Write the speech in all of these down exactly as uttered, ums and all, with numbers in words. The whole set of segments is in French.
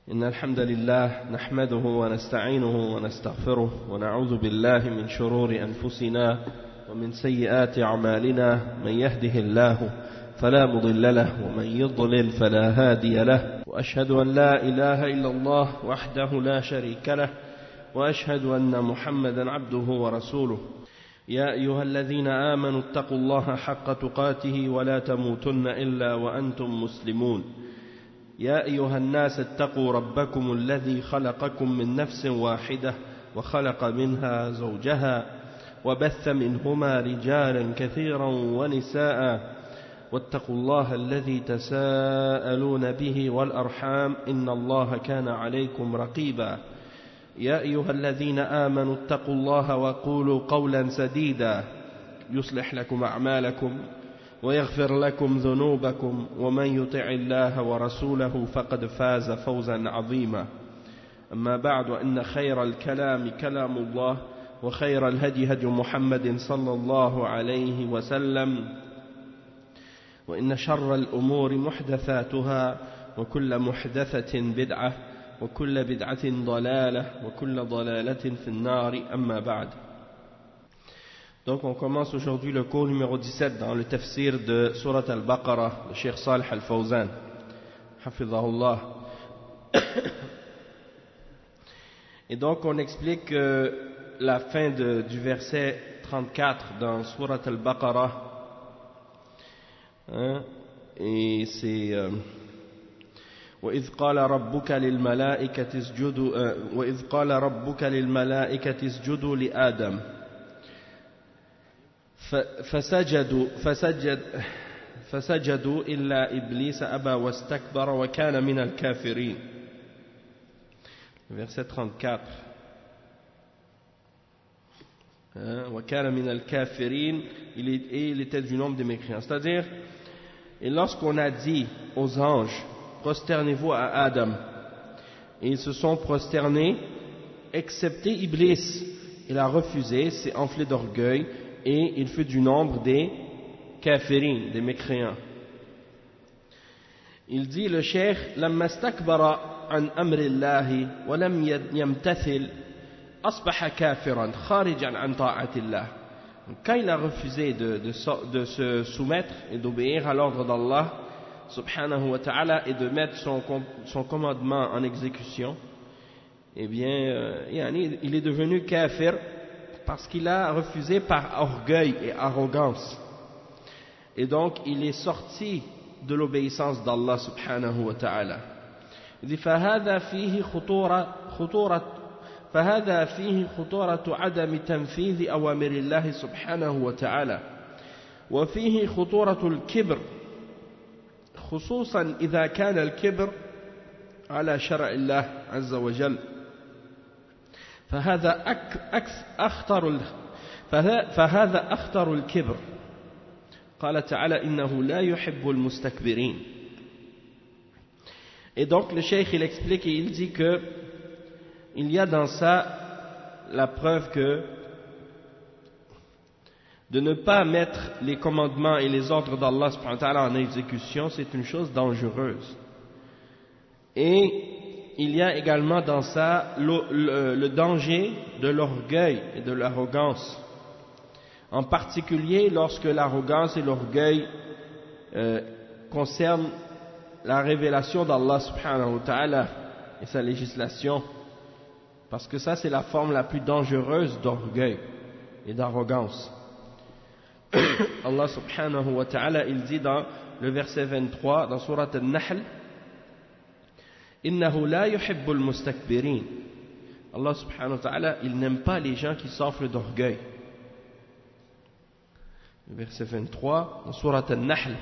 إن الحمد لله نحمده ونستعينه ونستغفره ونعوذ بالله من شرور أنفسنا ومن سيئات أعمالنا من يهده الله فلا مضل له ومن يضلل فلا هادي له وأشهد أن لا إله إلا الله وحده لا شريك له وأشهد أن محمدا عبده ورسوله يا أيها الذين آمنوا اتقوا الله حق تقاته ولا تموتن إلا وأنتم مسلمون يا أيها الناس اتقوا ربكم الذي خلقكم من نفس واحدة وخلق منها زوجها وبث منهما رجالا كثيرا ونساء واتقوا الله الذي تساءلون به والأرحام إن الله كان عليكم رقيبا يا أيها الذين آمنوا اتقوا الله وقولوا قولا سديدا يصلح لكم أعمالكم ويغفر لكم ذنوبكم ومن يطع الله ورسوله فقد فاز فوزا عظيما أما بعد وإن خير الكلام كلام الله وخير الهدي هدي محمد صلى الله عليه وسلم وإن شر الأمور محدثاتها وكل محدثة بدعة وكل بدعة ضلالة وكل ضلالة في النار أما بعد. Donc on commence aujourd'hui le cours numéro dix-sept dans le tafsir de Surat al-Baqarah de Cheikh Salih al-Fawzan hafidhahullah. Et donc on explique euh, la fin de, du verset trente-quatre dans Surat al-Baqarah, hein, et c'est euh, وإذ قال ربك للملائكة اسجدوا وإذ قال ربك للملائكة اسجدوا لآدم فسجدوا فسجد فسجدوا إلا إبليس أبى واستكبر وكان من الكافرين. Verset trente-quatre. وكان من الكافرين, et il était du nombre des mécréants. C'est-à-dire, et lorsqu'on a dit aux anges prosternez-vous à Adam, et ils se sont prosternés excepté Iblis. Il a refusé, s'est enflé d'orgueil et il fut du nombre des kafirin, des mécréants. Il dit le cheikh لما استكبر عن أمر الله ولم يمتثل أصبح كافرا خارجا عن طاعة الله. Quand il a refusé de, de, de se soumettre et d'obéir à l'ordre d'Allah subhanahu wa ta'ala et de mettre son, son commandement en exécution, eh bien euh, il est devenu kafir parce qu'il a refusé par orgueil et arrogance, et donc il est sorti de l'obéissance d'Allah subhanahu wa ta'ala. Il dit فهذا فيه خطورة خطورة فهذا فيه خطورة عدم تنفيذ أوامر الله سبحانه وتعالى وفيه خطورة الكبر خصوصا إذا كان الكبر على شرع الله عز وجل فهذا أخطر فهذا أخطر الكبر. قال تعالى إنه لا يحب المستكبرين. Et donc le cheikh il explique et il dit que il y a dans ça la preuve que de ne pas mettre les commandements et les ordres d'Allah subhanahu wa ta'ala en exécution, c'est une chose dangereuse. Et il y a également dans ça le, le, le danger de l'orgueil et de l'arrogance, en particulier lorsque l'arrogance et l'orgueil euh, concernent la révélation d'Allah subhanahu wa ta'ala et sa législation, parce que ça c'est la forme la plus dangereuse d'orgueil et d'arrogance. Allah subhanahu wa ta'ala il dit dans le verset vingt-trois dans Surat al-Nahl innahu la yuhibbul mustakbirin. Allah subhanahu wa ta'ala il n'aime pas les gens qui s'enflent d'orgueil. Le verset vingt-trois dans Surat al-Nahl.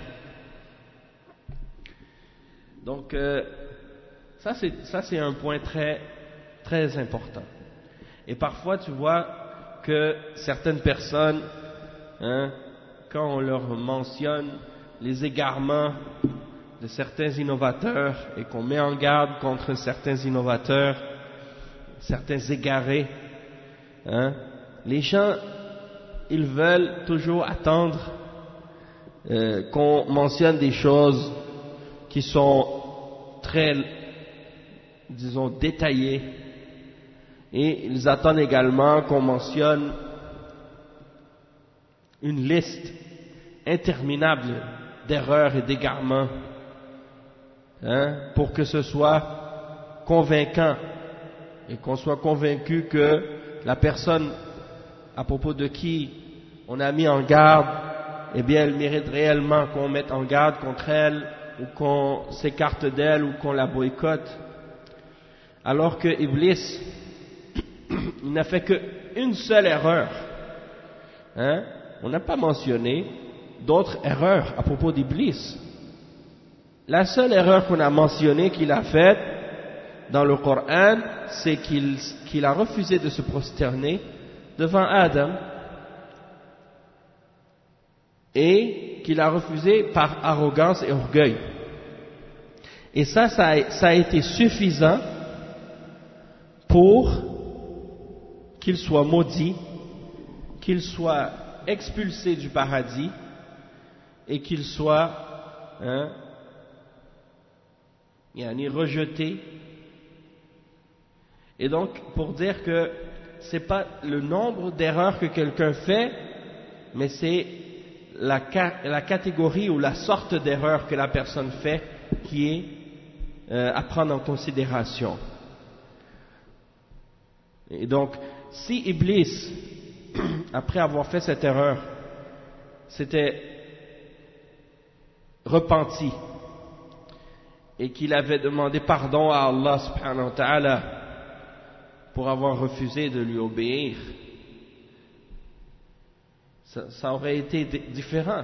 Donc euh, ça c'est ça c'est un point très très important. Et parfois tu vois que certaines personnes, hein, quand on leur mentionne les égarements de certains innovateurs et qu'on met en garde contre certains innovateurs, certains égarés, hein, les gens ils veulent toujours attendre euh, qu'on mentionne des choses qui sont très disons, détaillés. Et ils attendent également qu'on mentionne une liste interminable d'erreurs et d'égarements, hein, pour que ce soit convaincant et qu'on soit convaincu que la personne à propos de qui on a mis en garde, eh bien elle mérite réellement qu'on mette en garde contre elle ou qu'on s'écarte d'elle ou qu'on la boycotte. Alors que Iblis, il n'a fait qu'une seule erreur. Hein? On n'a pas mentionné d'autres erreurs à propos d'Iblis. La seule erreur qu'on a mentionnée qu'il a faite dans le Coran, c'est qu'il qu'il a refusé de se prosterner devant Adam et qu'il a refusé par arrogance et orgueil. Et ça, ça a, ça a été suffisant pour qu'il soit maudit, qu'il soit expulsé du paradis et qu'il soit hein, yani rejeté. Et donc, pour dire que c'est pas le nombre d'erreurs que quelqu'un fait, mais c'est la, la catégorie ou la sorte d'erreur que la personne fait qui est euh, à prendre en considération. Et donc, si Iblis, après avoir fait cette erreur, s'était repenti et qu'il avait demandé pardon à Allah subhanahu wa ta'ala pour avoir refusé de lui obéir, ça, ça aurait été différent.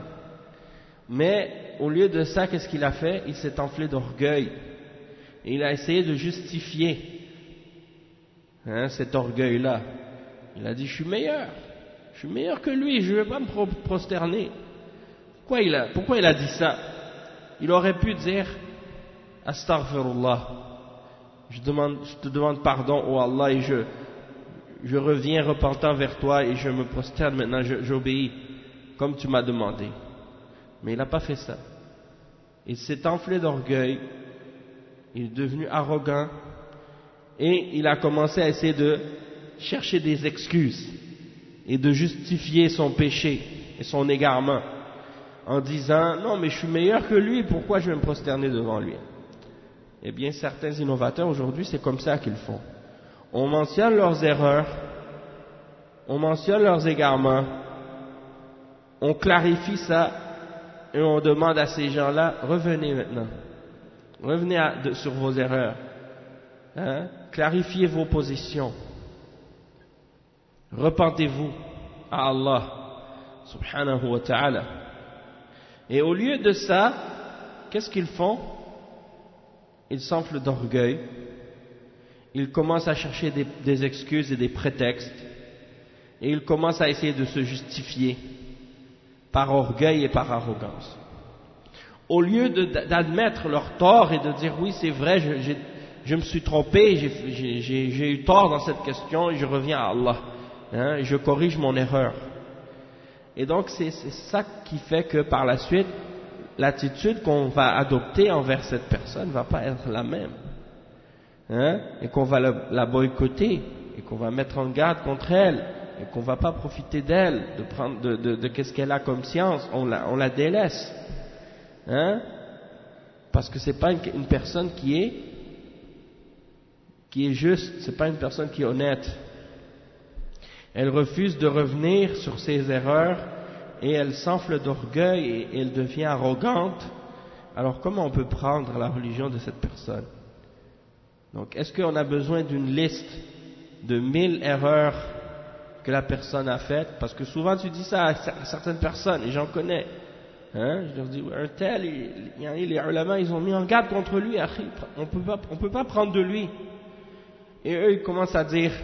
Mais au lieu de ça, qu'est-ce qu'il a fait? Il s'est enflé d'orgueil et il a essayé de justifier Hein, cet orgueil-là. Il a dit, je suis meilleur, je suis meilleur que lui, je ne vais pas me prosterner. Pourquoi il a, pourquoi il a dit ça? Il aurait pu dire, Astaghfirullah, je, demande, je te demande pardon, oh Allah, et je, je reviens repentant vers toi et je me prosterne maintenant, j'obéis, comme tu m'as demandé. Mais il n'a pas fait ça. Il s'est enflé d'orgueil, il est devenu arrogant, et il a commencé à essayer de chercher des excuses et de justifier son péché et son égarement en disant non mais je suis meilleur que lui, pourquoi je vais me prosterner devant lui? Eh bien certains innovateurs aujourd'hui c'est comme ça qu'ils font. On mentionne leurs erreurs, on mentionne leurs égarements, on clarifie ça et on demande à ces gens-là revenez maintenant, revenez à, de, sur vos erreurs. Hein? Clarifiez vos positions, repentez-vous à Allah subhanahu wa ta'ala. Et au lieu de ça, qu'est-ce qu'ils font? Ils s'enflent d'orgueil, ils commencent à chercher des, des excuses et des prétextes, et ils commencent à essayer de se justifier par orgueil et par arrogance. Au lieu d'admettre leur tort et de dire oui c'est vrai, je, j'ai Je me suis trompé, j'ai eu tort dans cette question et je reviens à Allah. Hein, et je corrige mon erreur. Et donc c'est ça qui fait que par la suite, l'attitude qu'on va adopter envers cette personne ne va pas être la même. Hein, et qu'on va la, la boycotter, et qu'on va mettre en garde contre elle, et qu'on ne va pas profiter d'elle, de prendre de, de, de qu'est-ce qu'elle a comme science, on la, on la délaisse. Hein, parce que c'est pas une, une personne qui est qui est juste, c'est pas une personne qui est honnête. Elle refuse de revenir sur ses erreurs et elle s'enfle d'orgueil et elle devient arrogante. Alors comment on peut prendre la religion de cette personne? Donc est-ce qu'on a besoin d'une liste de mille erreurs que la personne a faites? Parce que souvent tu dis ça à certaines personnes et j'en connais. Hein, je leur dis, un tel, il, les ulama, ils ont mis en garde contre lui, on peut pas, on peut pas prendre de lui. Et eux, ils commencent à dire,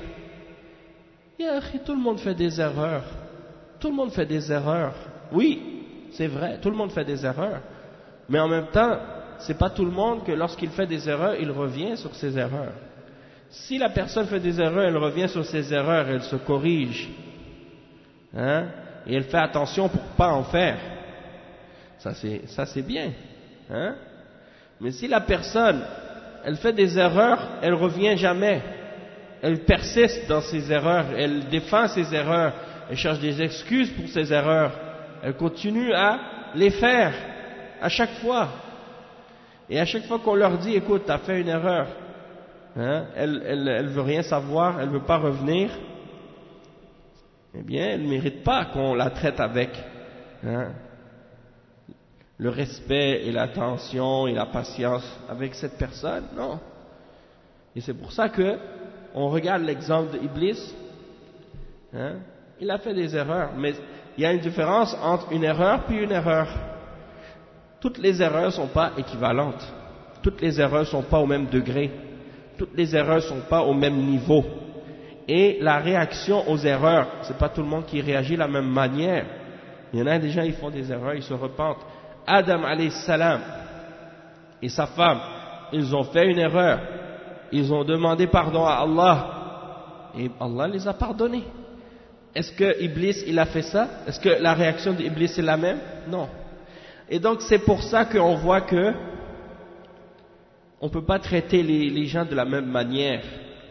tout le monde fait des erreurs. Tout le monde fait des erreurs. Oui, c'est vrai, tout le monde fait des erreurs. Mais en même temps, c'est pas tout le monde que lorsqu'il fait des erreurs, il revient sur ses erreurs. Si la personne fait des erreurs, elle revient sur ses erreurs, elle se corrige. Hein, et elle fait attention pour pas en faire. Ça c'est, ça c'est bien. Hein, mais si la personne elle fait des erreurs, elle revient jamais. Elle persiste dans ses erreurs, elle défend ses erreurs, elle cherche des excuses pour ses erreurs. Elle continue à les faire à chaque fois. Et à chaque fois qu'on leur dit, écoute, tu as fait une erreur, hein, elle, elle, elle veut rien savoir, elle veut pas revenir, eh bien, elle ne mérite pas qu'on la traite avec hein, le respect et l'attention et la patience avec cette personne, non. Et c'est pour ça que on regarde l'exemple d'Iblis, hein, il a fait des erreurs, mais il y a une différence entre une erreur puis une erreur. Toutes les erreurs ne sont pas équivalentes. Toutes les erreurs ne sont pas au même degré. Toutes les erreurs ne sont pas au même niveau. Et la réaction aux erreurs, ce n'est pas tout le monde qui réagit de la même manière. Il y en a des gens, ils font des erreurs, ils se repentent. Adam alayhi salam et sa femme, ils ont fait une erreur. Ils ont demandé pardon à Allah. Et Allah les a pardonnés. Est-ce que Iblis, il a fait ça? Est-ce que la réaction d'Iblis est la même? Non. Et donc c'est pour ça qu'on voit que on ne peut pas traiter les, les gens de la même manière.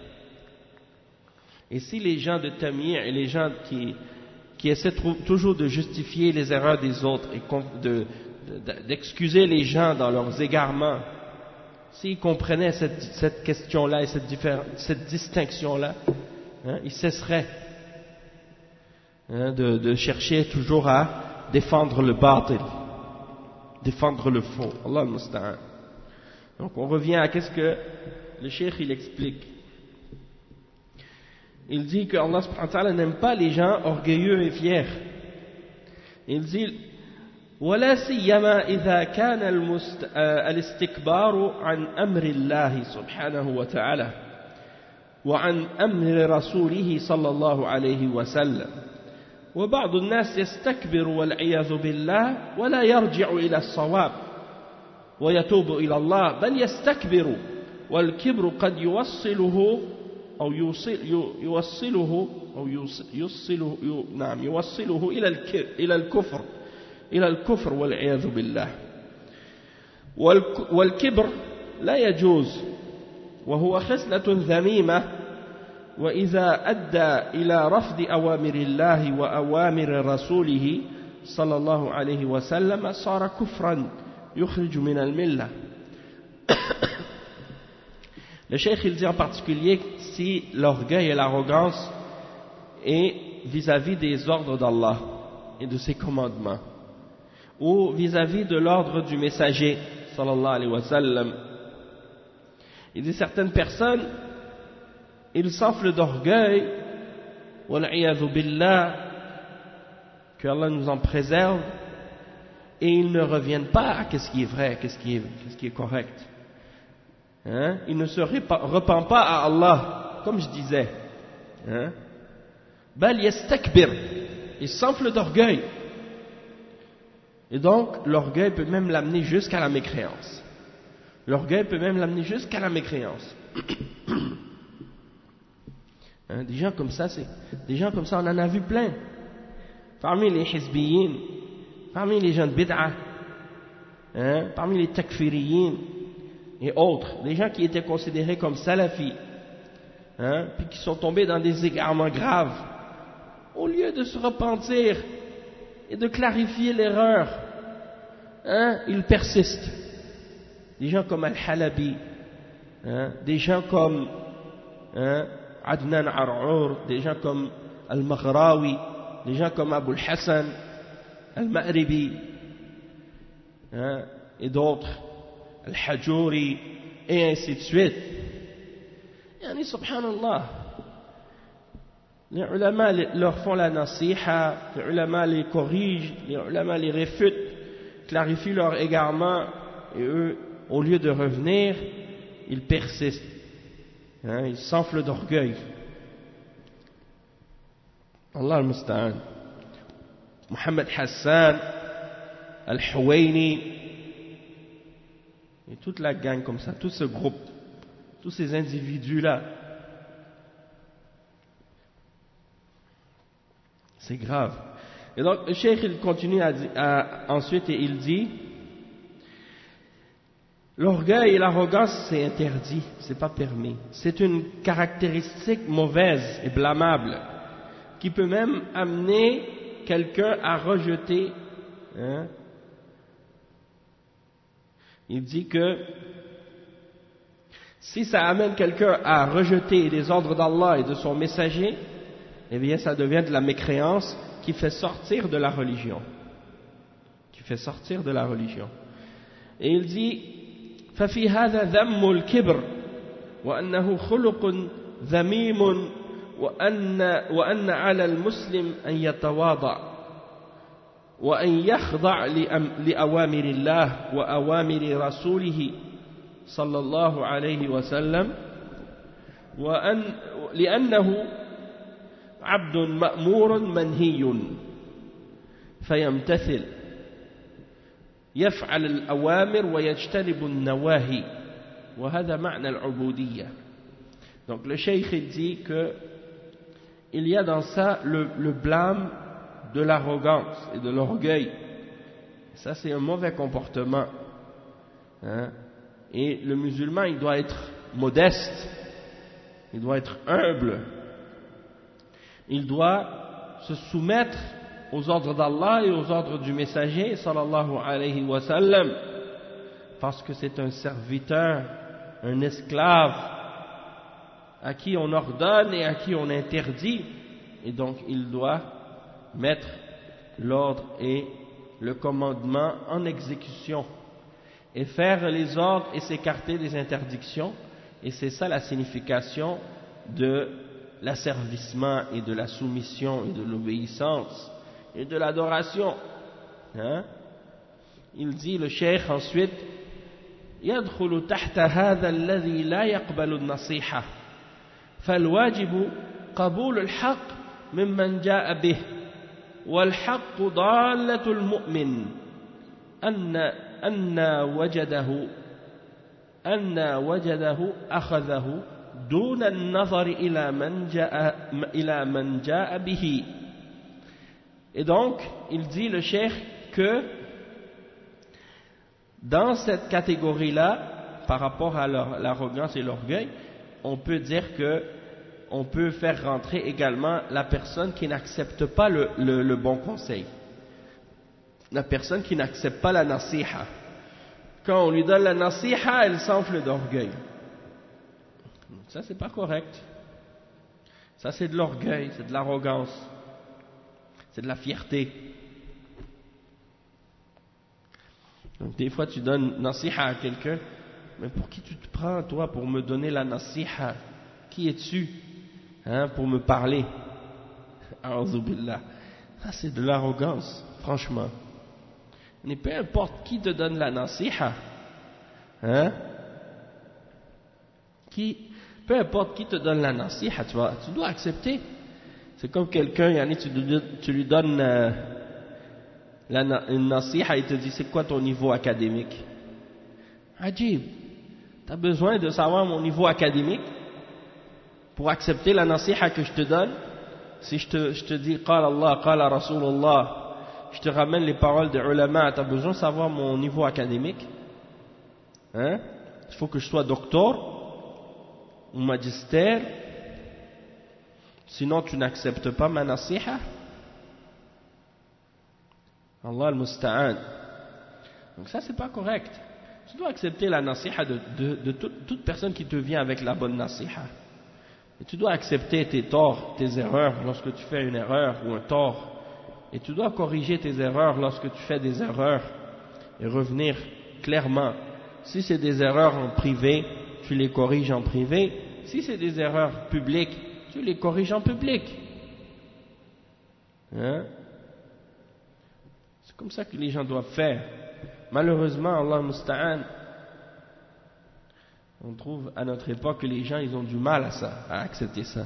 Et si les gens de Tamir et les gens qui, qui essaient toujours de justifier les erreurs des autres et de, de, d'excuser les gens dans leurs égarements, s'ils comprenaient cette, cette question-là et cette, cette distinction-là, hein, ils cesseraient hein, de, de chercher toujours à défendre le batil, défendre le faux. Allah al-Musta'an. Donc on revient à qu'est-ce que le cheikh il explique. Il dit que Allah subhanahu wa ta'ala n'aime pas les gens orgueilleux et fiers. Il dit ولا سيما إذا كان المست... الاستكبار عن أمر الله سبحانه وتعالى وعن أمر رسوله صلى الله عليه وسلم وبعض الناس يستكبر والعياذ بالله ولا يرجع إلى الصواب ويتوب إلى الله بل يستكبر والكبر قد يوصله أو يوصل يوصله أو يوصله نعم يوصله إلى إلى الكفر إلى الكفر والعياذ بالله والكبر لا يجوز وهو خصلة ذميمة وإذا أدى إلى رفض أوامر الله وأوامر رسوله صلى الله عليه وسلم صار كفرا يخرج من الملة. Le cheikh il dit en particulier si l'orgueil et l'arrogance est vis-à-vis des ordres d'Allah et de ses commandements ou vis-à-vis de l'ordre du messager sallallahu alayhi wa sallam. Il dit certaines personnes ils s'enflent d'orgueil wal'iyadhu billah, que Allah nous en préserve, et ils ne reviennent pas à qu'est-ce qui est vrai, qu'est-ce qui est, qu'est-ce qui est correct. Hein? Ils ne se repentent pas à Allah, comme je disais. Hein? Bal yastakbir, ils s'enflent d'orgueil. Et donc, l'orgueil peut même l'amener jusqu'à la mécréance. L'orgueil peut même l'amener jusqu'à la mécréance. Hein, des gens comme ça, c'est des gens comme ça, on en a vu plein. Parmi les hizbiyin, parmi les gens de bid'a, hein, parmi les takfiriyin et autres, des gens qui étaient considérés comme salafis, hein, puis qui sont tombés dans des égarements graves, au lieu de se repentir et de clarifier l'erreur, hein, ils persistent. Des gens comme Al-Halabi, hein, des gens comme hein, Adnan Ar'ur, des gens comme Al-Maghrawi, des gens comme Abu al-Hassan Al-Ma'ribi, hein, et d'autres, Al-Hajuri, et ainsi de suite. Yani, subhanallah, les ulama leur font la nasiha, les ulama les corrigent, les ulama les réfutent, clarifient leur égarement, et eux, au lieu de revenir, ils persistent. Hein, ils s'enflent d'orgueil. Allah al-Musta'an. Mohamed Hassan, Al-Huwaini, et toute la gang comme ça, tout ce groupe, tous ces individus-là, c'est grave. Et donc, le cheikh il continue à, à, ensuite et il dit L'orgueil et l'arrogance, c'est interdit, c'est pas permis. C'est une caractéristique mauvaise et blâmable qui peut même amener quelqu'un à rejeter. Hein? Il dit que si ça amène quelqu'un à rejeter les ordres d'Allah et de son messager, eh bien ça devient de la mécréance qui fait sortir de la religion. Qui fait sortir de la religion. Et il dit ففي هذا ذم الكبر وأنه خلق ذميم وأن وأن على المسلم أن يتواضع وأن يخضع لأوامر الله وأوامر رسوله صلى الله عليه وسلم وأن لأنه عبد مأمور منهي فيمتثل يفعل الأوامر ويجتنب النواهي وهذا معنى العبودية. Donc le cheikh dit que il y a dans ça le, le blâme de l'arrogance et de l'orgueil. Ça c'est un mauvais comportement. Hein? Et le musulman il doit être modeste, il doit être humble, il doit se soumettre aux ordres d'Allah et aux ordres du messager sallallahu alayhi wa sallam, parce que c'est un serviteur, un esclave à qui on ordonne et à qui on interdit, et donc il doit mettre l'ordre et le commandement en exécution et faire les ordres et s'écarter des interdictions. Et c'est ça la signification de l'asservissement et de la soumission et de l'obéissance et de l'adoration. Hein? Il dit le cheikh ensuite يدخل تحت هذا الذي لا يقبل النصيحة فالواجب قبول الحق ممن جاء به والحق ضالة المؤمن أن أن وجده أن وجده أخذه دون النظر إلى من جاء إلى من جاء به. Et donc, il dit le cheikh que dans cette catégorie-là, par rapport à l'arrogance et l'orgueil, on peut dire que on peut faire rentrer également la personne qui n'accepte pas le, le, le bon conseil, la personne qui n'accepte pas la nasiha. Quand on lui donne la nasiha, elle s'enfle d'orgueil. Ça, c'est pas correct. Ça, c'est de l'orgueil, c'est de l'arrogance, c'est de la fierté. Donc, des fois, tu donnes nasiha à quelqu'un, mais pour qui tu te prends, toi, pour me donner la nasiha? Qui es-tu, hein, pour me parler? A'udhu billah. Ça, c'est de l'arrogance, franchement. Mais peu importe qui te donne la nasiha, hein, qui, peu importe qui te donne la nasiha, tu, vas, tu dois accepter. C'est comme quelqu'un, yani, tu, tu lui donnes euh, la, une nasiha et il te dit c'est quoi ton niveau académique? Ajib, tu as besoin de savoir mon niveau académique pour accepter la nasiha que je te donne? Si je te, je te dis qala Allah, qala Rasulullah, je te ramène les paroles des ulama, tu as besoin de savoir mon niveau académique? Hein? Il faut que je sois docteur ou magistère, sinon tu n'acceptes pas ma nasiha. Allah al-Musta'an. Donc ça c'est pas correct. Tu dois accepter la nasiha de, de, de toute, toute personne qui te vient avec la bonne nasiha. Et tu dois accepter tes torts, tes erreurs lorsque tu fais une erreur ou un tort. Et tu dois corriger tes erreurs lorsque tu fais des erreurs et revenir clairement. Si c'est des erreurs en privé, tu les corriges en privé. Si c'est des erreurs publiques, tu les corriges en public. Hein? C'est comme ça que les gens doivent faire. Malheureusement, Allah Musta'an, on trouve à notre époque que les gens ils ont du mal à ça, à accepter ça.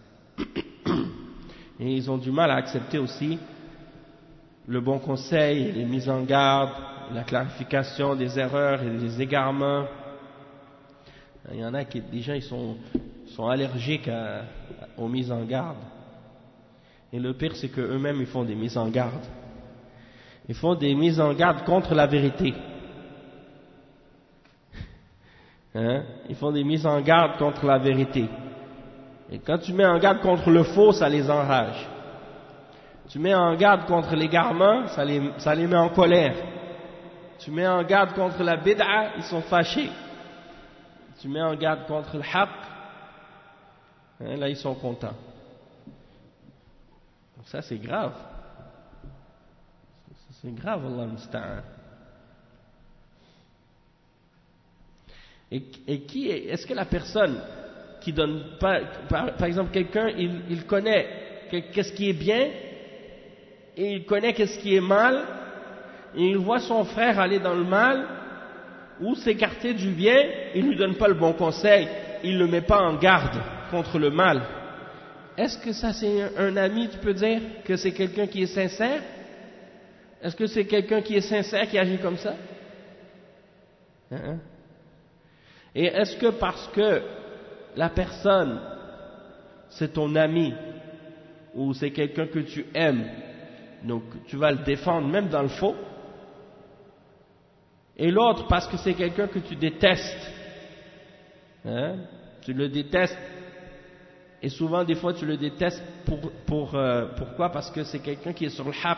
Et ils ont du mal à accepter aussi le bon conseil, les mises en garde, la clarification des erreurs et des égarements. Il y en a qui, des gens ils sont, sont allergiques à, aux mises en garde. Et le pire c'est qu'eux-mêmes ils font des mises en garde. Ils font des mises en garde contre la vérité. Hein? Ils font des mises en garde contre la vérité. Et quand tu mets en garde contre le faux, ça les enrage. Tu mets en garde contre l'égarement, ça les, ça les met en colère. Tu mets en garde contre la bid'a, ils sont fâchés. Tu mets en garde contre le haqq, hein, là ils sont contents. Donc ça c'est grave. C'est grave, Allah musta'an. Et, et qui est, est-ce que la personne qui donne pas, par, par exemple quelqu'un, il, il connaît qu'est-ce qui est bien, et il connaît qu'est-ce qui est mal, et il voit son frère aller dans le mal, ou s'écarter du bien, il ne lui donne pas le bon conseil, il ne le met pas en garde contre le mal. Est-ce que ça c'est un, un ami, tu peux dire, que c'est quelqu'un qui est sincère? Est-ce que c'est quelqu'un qui est sincère qui agit comme ça? Hein? Et est-ce que parce que la personne, c'est ton ami, ou c'est quelqu'un que tu aimes, donc tu vas le défendre même dans le faux, et l'autre parce que c'est quelqu'un que tu détestes, hein? Tu le détestes, et souvent des fois tu le détestes pour, pour, euh, pourquoi? Parce que c'est quelqu'un qui est sur le haqq,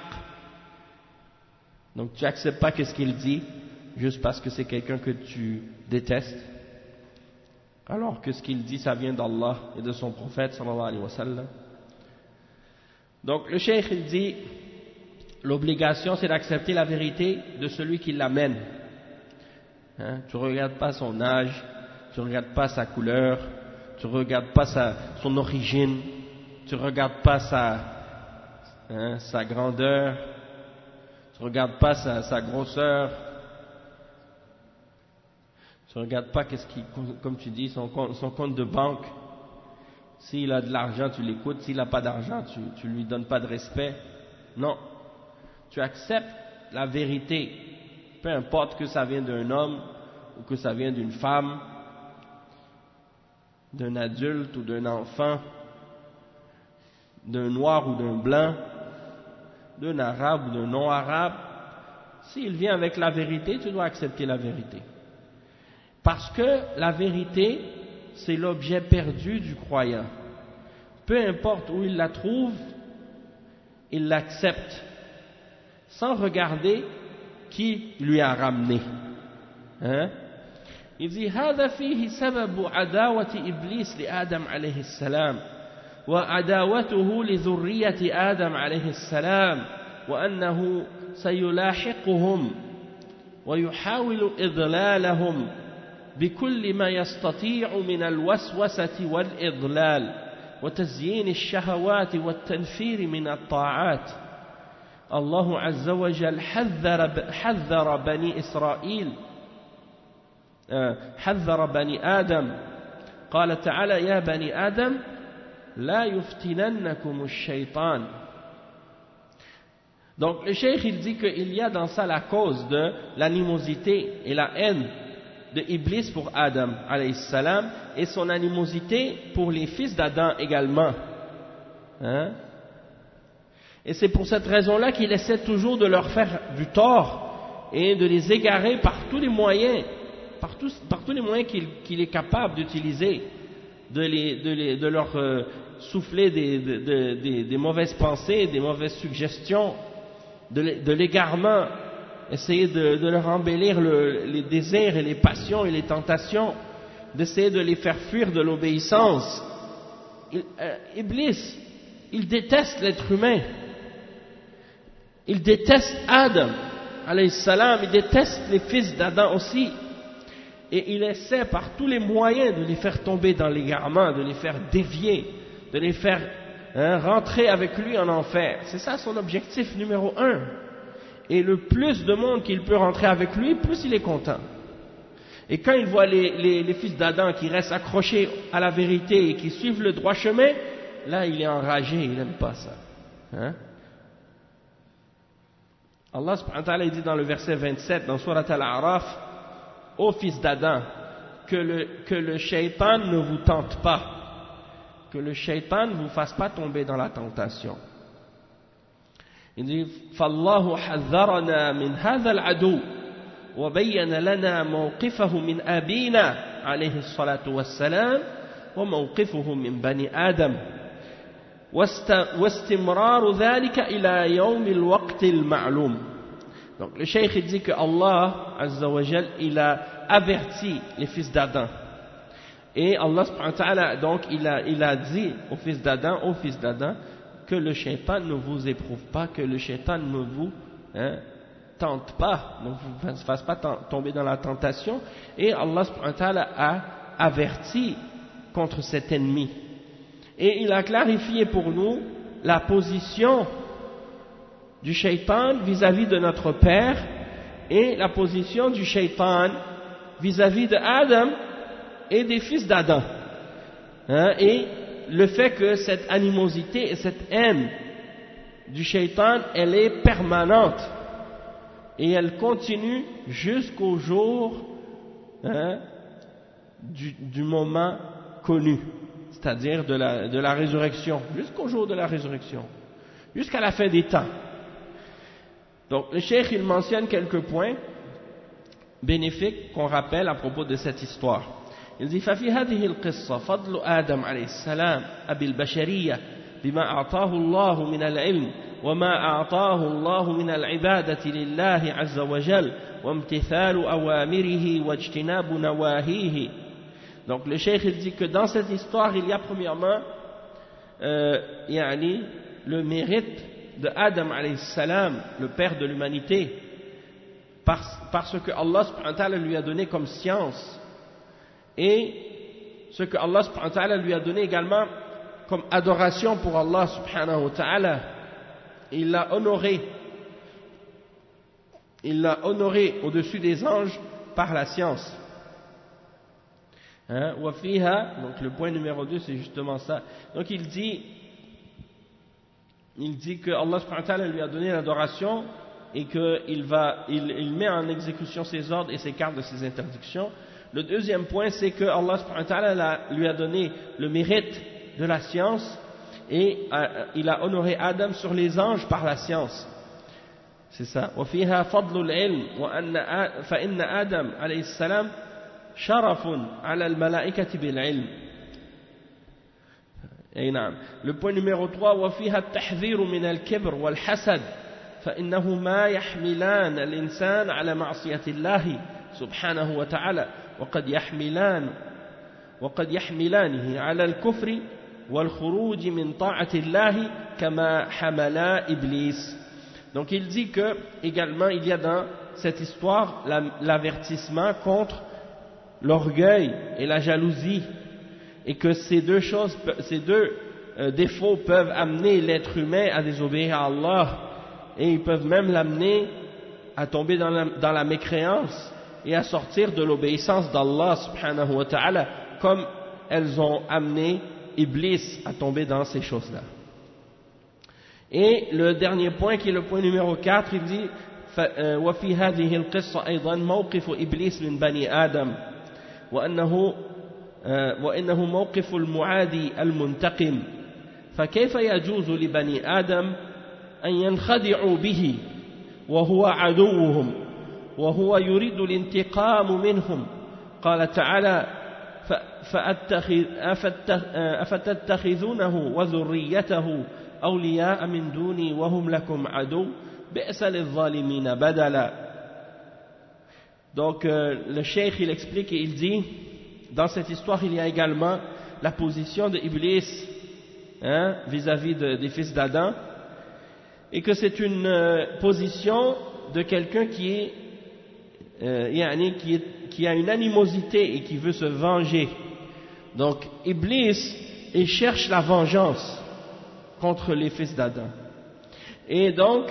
donc tu n'acceptes pas ce qu'il dit, juste parce que c'est quelqu'un que tu détestes, alors que ce qu'il dit ça vient d'Allah et de son prophète sallallahu alayhi wa sallam. Donc le cheikh il dit, l'obligation c'est d'accepter la vérité de celui qui l'amène. Hein? Tu ne regardes pas son âge, tu ne regardes pas sa couleur, tu ne regardes pas sa, son origine, tu ne regardes pas sa, hein, sa grandeur, tu ne regardes pas sa, sa grosseur, tu ne regardes pas qu'est-ce qui, comme tu dis, son compte, son compte de banque. S'il a de l'argent, tu l'écoutes, s'il n'a pas d'argent, tu ne lui donnes pas de respect. Non, tu acceptes la vérité, peu importe que ça vienne d'un homme ou que ça vienne d'une femme, d'un adulte ou d'un enfant, d'un noir ou d'un blanc, d'un arabe ou d'un non-arabe. S'il vient avec la vérité, tu dois accepter la vérité. Parce que la vérité, c'est l'objet perdu du croyant. Peu importe où il la trouve, il l'accepte, sans regarder qui lui a ramené. Hein? Il dit هذا فيه سبب عداوة إبليس لآدم عليه السلام وعداوته لذرية آدم عليه السلام وأنه سيلاحقهم ويحاول إضلالهم بكل ما يستطيع من الوسوسة والإضلال وتزيين الشهوات والتنفير من الطاعات. الله عز وجل حذر حذر بني إسرائيل حذر بني آدم قال تعالى يا بني آدم لا يفتننكم الشيطان. Donc le cheikh il dit qu'il y a dans ça la cause de l'animosité et la haine de Iblis pour Adam alayhi salam et son animosité pour les fils d'Adam également. Hein? Et c'est pour cette raison-là qu'il essaie toujours de leur faire du tort et de les égarer par tous les moyens, par tous, par tous les moyens qu'il, qu'il est capable d'utiliser, de, les, de, les, de leur euh, souffler des, de, de, des, des mauvaises pensées, des mauvaises suggestions, de, de l'égarement, essayer de, de leur embellir le, les désirs et les passions et les tentations, d'essayer de les faire fuir de l'obéissance. Il, euh, Iblis, il déteste l'être humain. Il déteste Adam, alayhi salam, il déteste les fils d'Adam aussi. Et il essaie par tous les moyens de les faire tomber dans l'égarement, de les faire dévier, de les faire hein, rentrer avec lui en enfer. C'est ça son objectif numéro un. Et le plus de monde qu'il peut rentrer avec lui, plus il est content. Et quand il voit les, les, les fils d'Adam qui restent accrochés à la vérité et qui suivent le droit chemin, là il est enragé, il n'aime pas ça. Hein? Allah subhanahu wa ta'ala dit dans le verset vingt-sept, dans Surat Al-A'raf, ô fils d'Adam, que le, que le shaitan ne vous tente pas, que le shaitan ne vous fasse pas tomber dans la tentation. Il dit, فالله حذرنا من هذا العدو وبين لنا موقفه من أبينا عليه الصلاة والسلام وموقفه من بني آدم واستمرار ذلك إلى يوم الوقت المعلوم. Donc le cheikh dit que Allah Azza wa Jal, il a averti les fils d'Adam. Et Allah subhanahu wa ta'ala, donc il a, il a dit aux fils d'Adam, aux fils d'Adam, que le shaitan ne vous éprouve pas, que le shaitan ne vous hein, tente pas, ne vous fasse pas tomber dans la tentation. Et Allah subhanahu wa ta'ala a averti contre cet ennemi. Et il a clarifié pour nous la position du shaitan vis-à-vis de notre père et la position du shaitan vis-à-vis de Adam et des fils d'Adam. Hein, et le fait que cette animosité et cette haine du shaitan, elle est permanente et elle continue jusqu'au jour hein, du, du moment connu, c'est-à-dire de la, de la résurrection, jusqu'au jour de la résurrection, jusqu'à la fin des temps. Donc le cheikh il mentionne quelques points bénéfiques qu'on rappelle à propos de cette histoire. Il dit ففي هذه القصة فضل آدم عليه السلام أبي البشرية بما أعطاه الله من العلم وما أعطاه الله من العبادة لله عز وجل وامتثال أوامره واجتناب نواهيه. Donc le cheikh il dit que dans cette histoire il y a premièrement euh, يعني, le mérite de Adam alayhi salam, le père de l'humanité, parce, parce que Allah subhanahu wa ta'ala lui a donné comme science et ce que Allah subhanahu wa ta'ala lui a donné également comme adoration pour Allah subhanahu wa ta'ala. Il l'a honoré, il l'a honoré au-dessus des anges par la science. Hein? Donc le point numéro deux c'est justement ça. Donc il dit il dit que Allah subhanahu wa ta'ala lui a donné l'adoration et qu'il va, il, il met en exécution ses ordres et s'écarte de ses interdictions. Le deuxième point c'est que Allah subhanahu wa ta'ala lui a donné le mérite de la science et euh, il a honoré Adam sur les anges par la science. C'est ça. وفيها فضل العلم وأن فإن آدم عليه السلام شرف على الملائكة بالعلم. أي نعم. Le point numéro trois وفيها التحذير من الكبر والحسد فإنهما يحملان الإنسان على معصية الله سبحانه وتعالى وقد يحملان وقد يحملانه على الكفر والخروج من طاعة الله كما حملا إبليس. Donc il dit que également il y a dans cette histoire l'avertissement contre l'orgueil et la jalousie et que ces deux choses, ces deux euh, défauts peuvent amener l'être humain à désobéir à Allah et ils peuvent même l'amener à tomber dans la, dans la mécréance et à sortir de l'obéissance d'Allah subhanahu wa ta'ala comme elles ont amené Iblis à tomber dans ces choses-là. Et le dernier point qui est le point numéro quatre, il dit وفي هذه القصة أيضا موقف إبليس من بني آدم وأنه وإنه موقف المعادي المنتقم فكيف يجوز لبني آدم أن ينخدعوا به وهو عدوهم وهو يريد الانتقام منهم. قال تعالى أفتتخذونه وذريته أولياء من دوني وهم لكم عدو بئس للظالمين بدلا. Donc euh, le cheikh il explique et il dit dans cette histoire il y a également la position de Iblis hein, vis-à-vis de, des fils d'Adam et que c'est une euh, position de quelqu'un qui est, euh, yani, qui est qui a une animosité et qui veut se venger. Donc Iblis il cherche la vengeance contre les fils d'Adam. Et donc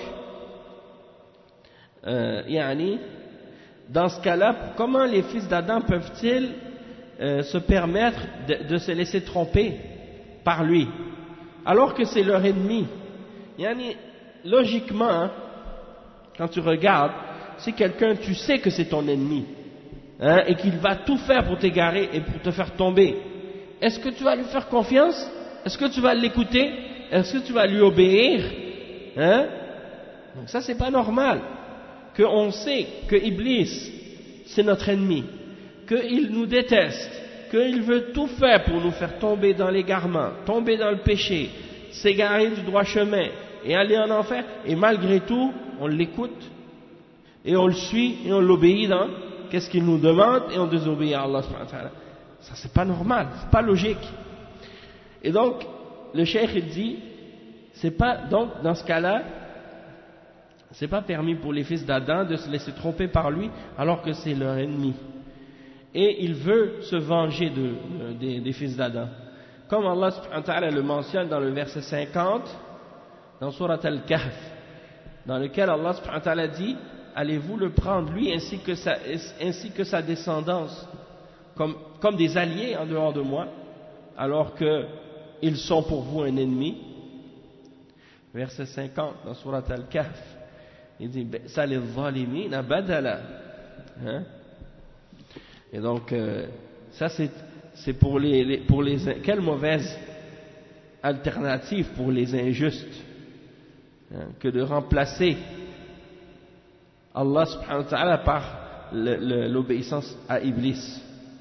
euh, yani, dans ce cas-là, comment les fils d'Adam peuvent-ils euh, se permettre de, de se laisser tromper par lui alors que c'est leur ennemi? Yani, logiquement hein, quand tu regardes, si quelqu'un tu sais que c'est ton ennemi hein, et qu'il va tout faire pour t'égarer et pour te faire tomber, est-ce que tu vas lui faire confiance? Est-ce que tu vas l'écouter? Est-ce que tu vas lui obéir hein? Donc ça c'est pas normal qu'on sait que Iblis c'est notre ennemi, qu'il nous déteste, qu'il veut tout faire pour nous faire tomber dans l'égarement, tomber dans le péché, s'égarer du droit chemin et aller en enfer, et malgré tout, on l'écoute et on le suit et on l'obéit dans qu'est-ce qu'il nous demande et on désobéit à Allah subhanahu wa ta'ala. Ça c'est pas normal, c'est pas logique. Et donc, le cheikh il dit, c'est pas, donc dans ce cas-là, c'est pas permis pour les fils d'Adam de se laisser tromper par lui alors que c'est leur ennemi. Et il veut se venger de, de, des, des fils d'Adam. Comme Allah subhanahu wa ta'ala le mentionne dans le verset cinquante, dans Surat Al-Kahf, dans lequel Allah subhanahu wa ta'ala dit, allez-vous le prendre lui ainsi que sa, ainsi que sa descendance comme, comme des alliés en dehors de moi, alors qu'ils sont pour vous un ennemi. Verset cinquante dans Surat Al-Kahf, il dit ça les zalimina badala, hein? Et donc euh, ça c'est c'est pour les, les pour les quelle mauvaise alternative pour les injustes, hein, que de remplacer Allah subhanahu wa ta'ala par l'obéissance à Iblis.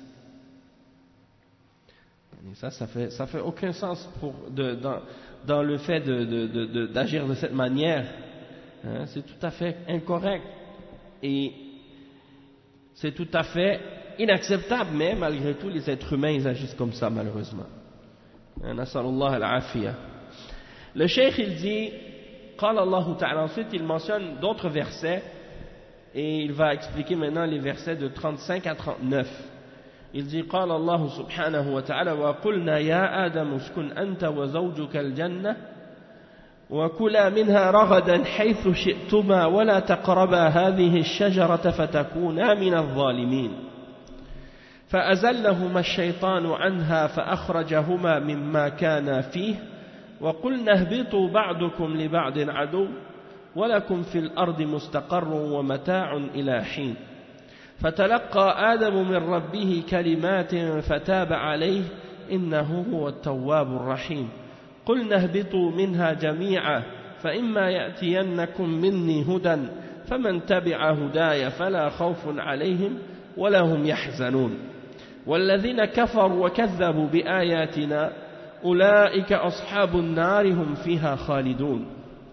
Et ça, ça fait, ça fait aucun sens pour, de, dans, dans le fait de, de, de, de, d'agir de cette manière. Hein, c'est tout à fait incorrect et c'est tout à fait inacceptable, mais malgré tout, les êtres humains ils agissent comme ça malheureusement. Nasallallahu al-afiyah. Le cheikh il dit, qala Allah ta'ala, ensuite il mentionne d'autres versets et il va expliquer maintenant les versets de trente-cinq à trente-neuf. Il dit, قال الله سبحانه وتعالى وقلنا يا آدم اسكن أنت وزوجك الجنة وكلا منها رغدا حيث شئتما ولا تقربا هذه الشجرة فتكونا من الظالمين فأزلهما الشيطان عنها فأخرجهما مما كانا فيه وقلنا اهبطوا بعضكم لبعض عدو ولكم في الأرض مستقر ومتاع إلى حين فتلقى آدم من ربه كلمات فتاب عليه إنه هو التواب الرحيم قلنا اهبطوا منها جميعا فإما يأتينكم مني هدى فمن تبع هداي فلا خوف عليهم ولا هم يحزنون والذين كفروا وكذبوا بآياتنا أولئك أصحاب النار هم فيها خالدون.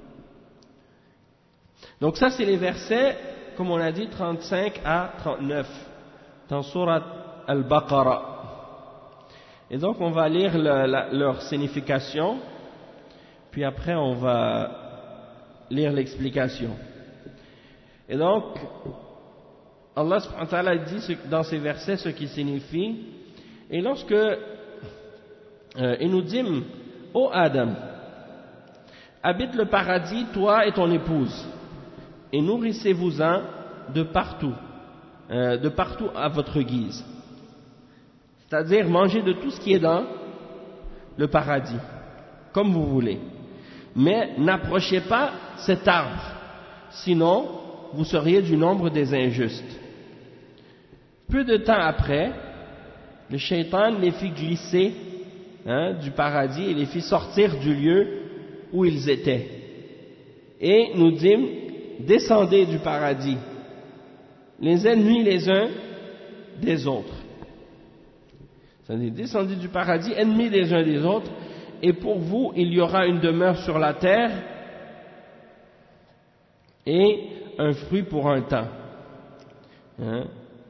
Donc ça c'est les versets, comme on a dit, trente-cinq à trente-neuf dans Surat Al-Baqarah. Et donc on va lire le, la, leur signification, puis après on va lire l'explication. Et donc Allah subhanahu wa ta'ala dit dans ces versets ce qui signifie. Et lorsque euh, il nous dit, ô Adam, habite le paradis toi et ton épouse et nourrissez-vous-en de partout, euh, de partout à votre guise. C'est-à-dire mangez de tout ce qui est dans le paradis, comme vous voulez. Mais n'approchez pas cet arbre, sinon vous seriez du nombre des injustes. Peu de temps après, le shaitan les fit glisser hein, du paradis et les fit sortir du lieu où ils étaient. Et nous dîmes, descendez du paradis, les ennemis les uns des autres. C'est-à-dire, descendez du paradis, ennemis les uns des autres, et pour vous, il y aura une demeure sur la terre et un fruit pour un temps. Hein?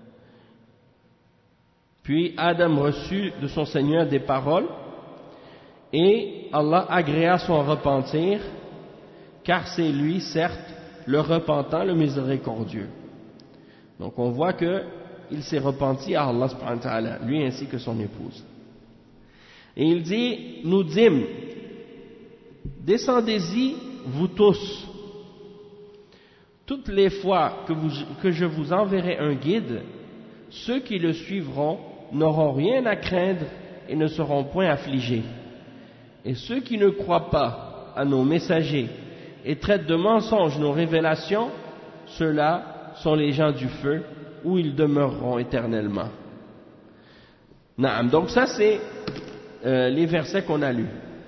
Puis Adam reçut de son Seigneur des paroles, et Allah agréa son repentir, car c'est lui, certes, le repentant, le miséricordieux. Donc on voit que il s'est repenti à Allah subhanahu wa ta'ala, lui ainsi que son épouse. Et il dit, nous dîmes, descendez-y, vous tous. Toutes les fois que, vous, que je vous enverrai un guide, ceux qui le suivront n'auront rien à craindre et ne seront point affligés. Et ceux qui ne croient pas à nos messagers et traitent de mensonges nos révélations, ceux-là sont les gens du feu, où ils demeureront éternellement. Naam. Donc ça c'est euh, les versets qu'on a lus.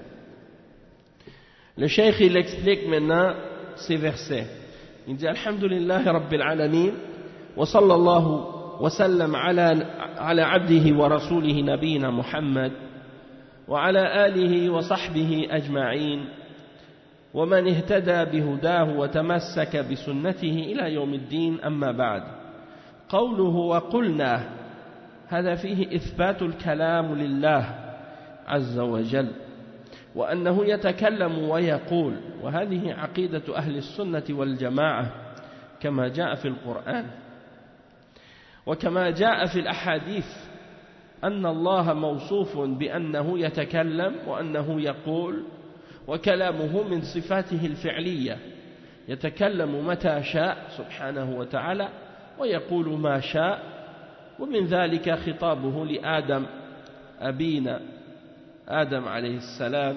Le cheikh il explique maintenant ces versets. Il dit Alhamdulillahi Rabbil Alamin wa sallallahu وسلم على على عبده ورسوله نبينا محمد وعلى آله وصحبه أجمعين ومن اهتدى بهداه وتمسك بسنته إلى يوم الدين أما بعد. قوله وقلنا هذا فيه إثبات الكلام لله عز وجل وأنه يتكلم ويقول، وهذه عقيدة أهل السنة والجماعة كما جاء في القرآن وكما جاء في الأحاديث أن الله موصوف بأنه يتكلم وأنه يقول، وكلامه من صفاته الفعلية، يتكلم متى شاء سبحانه وتعالى ويقول ما شاء. ومن ذلك خطابه لآدم أبينا آدم عليه السلام،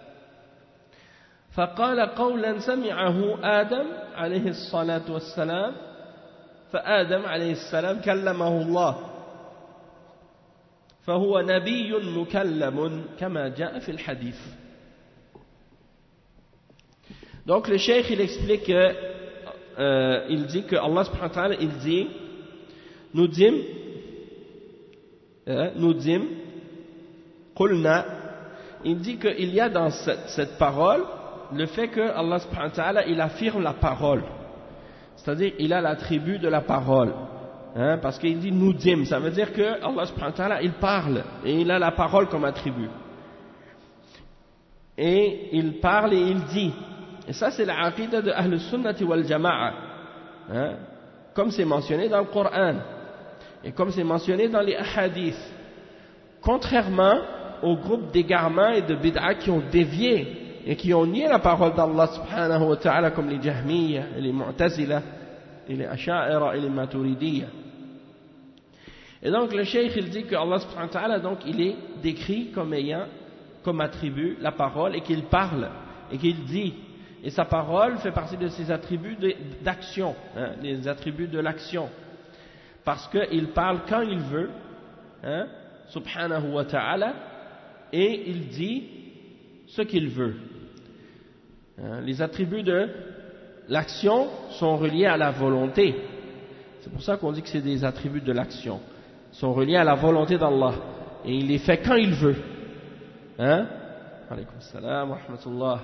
فقال قولا سمعه آدم عليه الصلاة والسلام، فآدم عليه السلام كلمه الله، فهو نبي مكلم كما جاء في الحديث. Donc le cheikh il explique que, euh, il dit que Allah subhanahu wa ta'ala il dit nous dîmes euh, nous dîmes qulna, il dit qu'il y a dans cette, cette parole le fait que Allah subhanahu wa ta'ala il affirme la parole, c'est-à-dire il a l'attribut de la parole, hein, parce qu'il dit nous dîmes, ça veut dire que Allah subhanahu wa ta'ala il parle et il a la parole comme attribut, et il parle et il dit. Et ça c'est la aqida de Ahl Sunnati wal Jama'a, hein, comme c'est mentionné dans le Coran et comme c'est mentionné dans les hadiths, contrairement au groupe d'égarements et de bid'a qui ont dévié et qui ont nié la parole d'Allah subhanahu wa ta'ala, comme les Jahmiyya et les Mu'tazila et les Asha'ira et les Maturidiyya. Et donc le cheikh il dit que Allah subhanahu wa ta'ala donc il est décrit comme ayant comme attribut la parole et qu'il parle et qu'il dit. Et sa parole fait partie de ses attributs d'action, hein, les attributs de l'action. Parce qu'il parle quand il veut, hein, subhanahu wa ta'ala, et il dit ce qu'il veut. Hein, les attributs de l'action sont reliés à la volonté. C'est pour ça qu'on dit que c'est des attributs de l'action. Ils sont reliés à la volonté d'Allah. Et il les fait quand il veut. Hein? Alaykoum salam wa rahmatullah.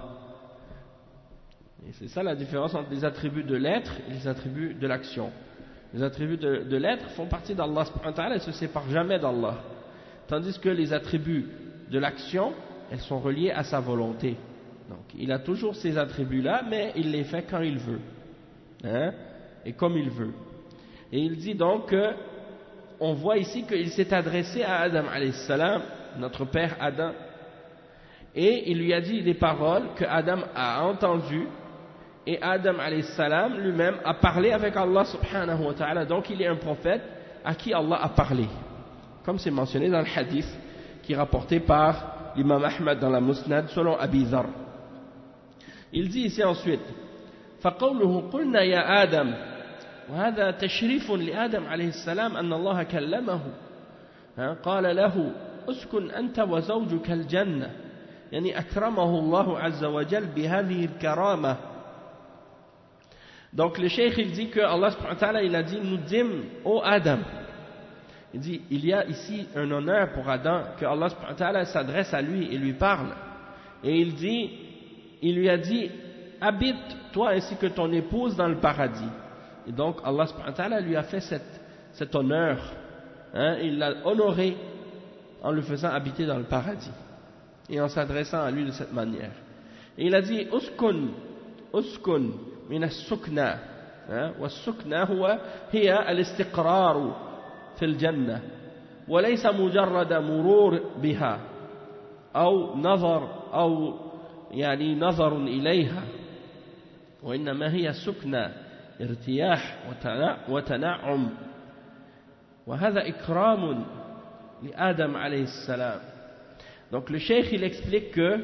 Et c'est ça la différence entre les attributs de l'être et les attributs de l'action. Les attributs de, de l'être font partie d'Allah subhanahu wa ta'ala et ne se séparent jamais d'Allah. Tandis que les attributs de l'action, elles sont reliées à sa volonté. Donc il a toujours ces attributs-là, mais il les fait quand il veut. Hein, et comme il veut. Et il dit donc que, on voit ici qu'il s'est adressé à Adam alayhi salam, notre père Adam, et il lui a dit des paroles que Adam a entendues. Et Adam alayhi salam lui-même a parlé avec Allah subhanahu wa ta'ala. Donc il est un prophète à qui Allah a parlé, comme c'est mentionné dans le hadith qui est rapporté par l'imam Ahmad dans la Musnad selon Abi Dharr. Il dit ici ensuite فَقَوْلُهُ قُلْنَا يَا آدَمْ وهذا تشريف لآدم عليه السلام أن الله كلمه قال له اسكن أنت وزوجك الجنة يعني أكرمه الله عز وجل بهذه الكرامة. Donc le cheikh il dit que Allah subhanahu wa ta'ala il a dit nous dîmes ô Adam, il dit il y a ici un honneur pour Adam que Allah subhanahu wa ta'ala s'adresse à lui et lui parle, et il dit il lui a dit habite toi ainsi que ton épouse dans le paradis. Et donc Allah subhanahu wa ta'ala lui a fait cette, cet honneur, hein, il l'a honoré en le faisant habiter dans le paradis et en s'adressant à lui de cette manière. Et il a dit uskun uskun من السكنى والسكنى هو هي الاستقرار في الجنة وليس مجرد مرور بها أو نظر أو يعني نظر إليها، وإنما هي سكنى ارتياح وتنعم، وهذا إكرام لآدم عليه السلام. Donc le cheikh il explique que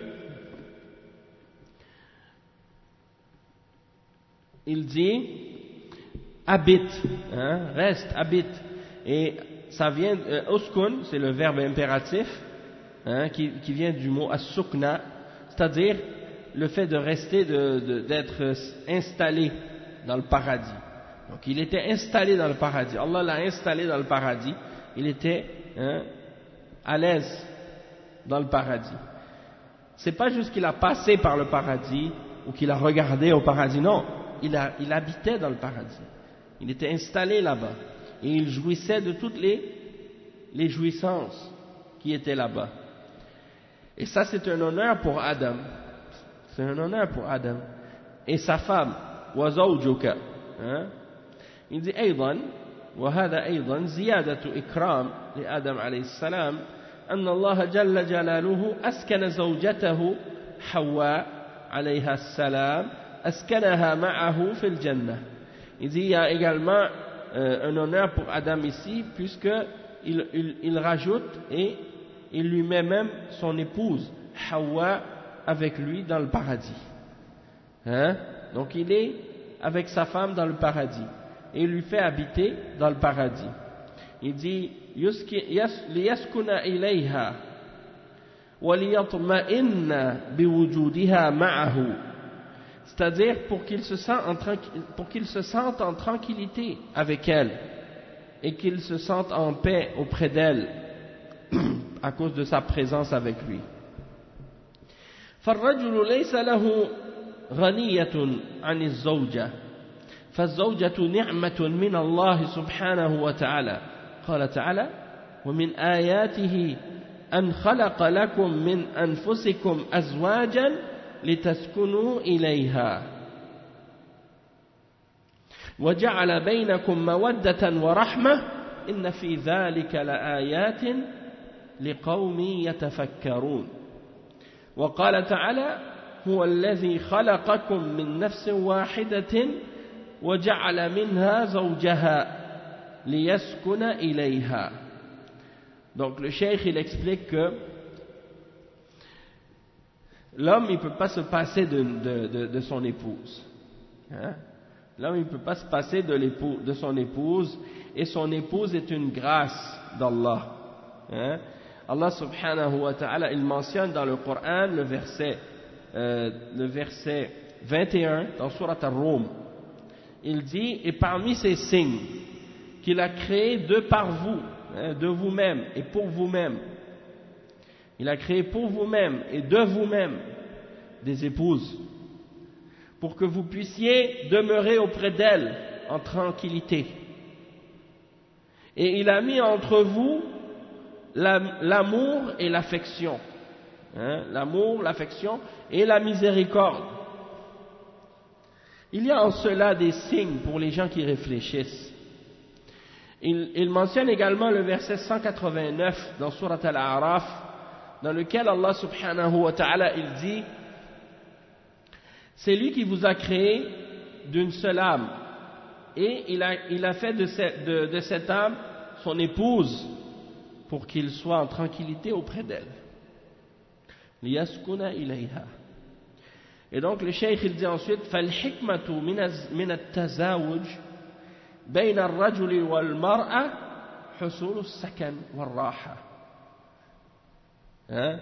il dit habite, hein, reste, habite, et ça vient euh, uskun, c'est le verbe impératif, hein, qui, qui vient du mot as-sukna, c'est-à-dire le fait de rester, de, de, d'être installé dans le paradis. Donc il était installé dans le paradis. Allah l'a installé dans le paradis. Il était hein, à l'aise dans le paradis. C'est pas juste qu'il a passé par le paradis ou qu'il a regardé au paradis. Non, il, a, il habitait dans le paradis. Il était installé là-bas. Et il jouissait de toutes les, les jouissances qui étaient là-bas. Et ça, c'est un honneur pour Adam. C'est un honneur pour Adam. Et sa femme, wa zawjuka. Il dit أيضا وهذا أيضا زيادة إكرام لآدم عليه السلام أن الله جل جلاله أسكن زوجته حواء عليها السلام أسكنها معه في الجنة. Il dit il y a également euh, un honneur pour Adam ici puisque il, il, il rajoute et il lui met même son épouse Hawa avec lui dans le paradis. Hein? Donc il est avec sa femme dans le paradis et il lui fait habiter dans le paradis. Il dit liyaskuna ilayha wa liyatma'inna biwujudiha ma'ahu, c'est-à-dire pour qu'il se sente en pour qu'il se sente en tranquillité avec elle et qu'il se sente en paix auprès d'elle à cause de sa présence avec lui. فالرجل ليس له غنية عن الزوجة فالزوجة نعمة من الله سبحانه وتعالى قال تعالى ومن آياته أن خلق لكم من أنفسكم أزواجا لتسكنوا إليها وجعل بينكم مودة ورحمة إن في ذلك لآيات لقوم يتفكرون وقال تعالى هو الذي خلقكم من نفس واحدة وجعل منها زوجها ليسكن إليها. Donc le cheikh il explique que l'homme il ne peut pas se passer de, de, de, de son épouse. Hein? L'homme il ne peut pas se passer de, de son épouse et son épouse est une grâce d'Allah. Hein? Allah subhanahu wa ta'ala il mentionne dans le Coran le verset, euh, le verset vingt et un dans Surat Ar-Rum. Il dit et parmi ces signes qu'il a créés de par vous, hein, de vous-même et pour vous-même, il a créé pour vous-même et de vous-même des épouses pour que vous puissiez demeurer auprès d'elles en tranquillité. Et il a mis entre vous l'amour et l'affection, hein, l'amour, l'affection et la miséricorde. Il y a en cela des signes pour les gens qui réfléchissent. Il, il mentionne également le verset cent quatre-vingt-neuf dans Surat Al-A'raf, dans lequel Allah subhanahu wa ta'ala il dit c'est lui qui vous a créé d'une seule âme et il a, il a fait de cette, de, de cette âme son épouse pour qu'il soit en tranquillité auprès d'elle. Liyaskuna ilayha. Et donc le cheikh il dit ensuite فالحكمة من التزاوج بين الرجل والمرأة حصول السكن والراحة. Hein?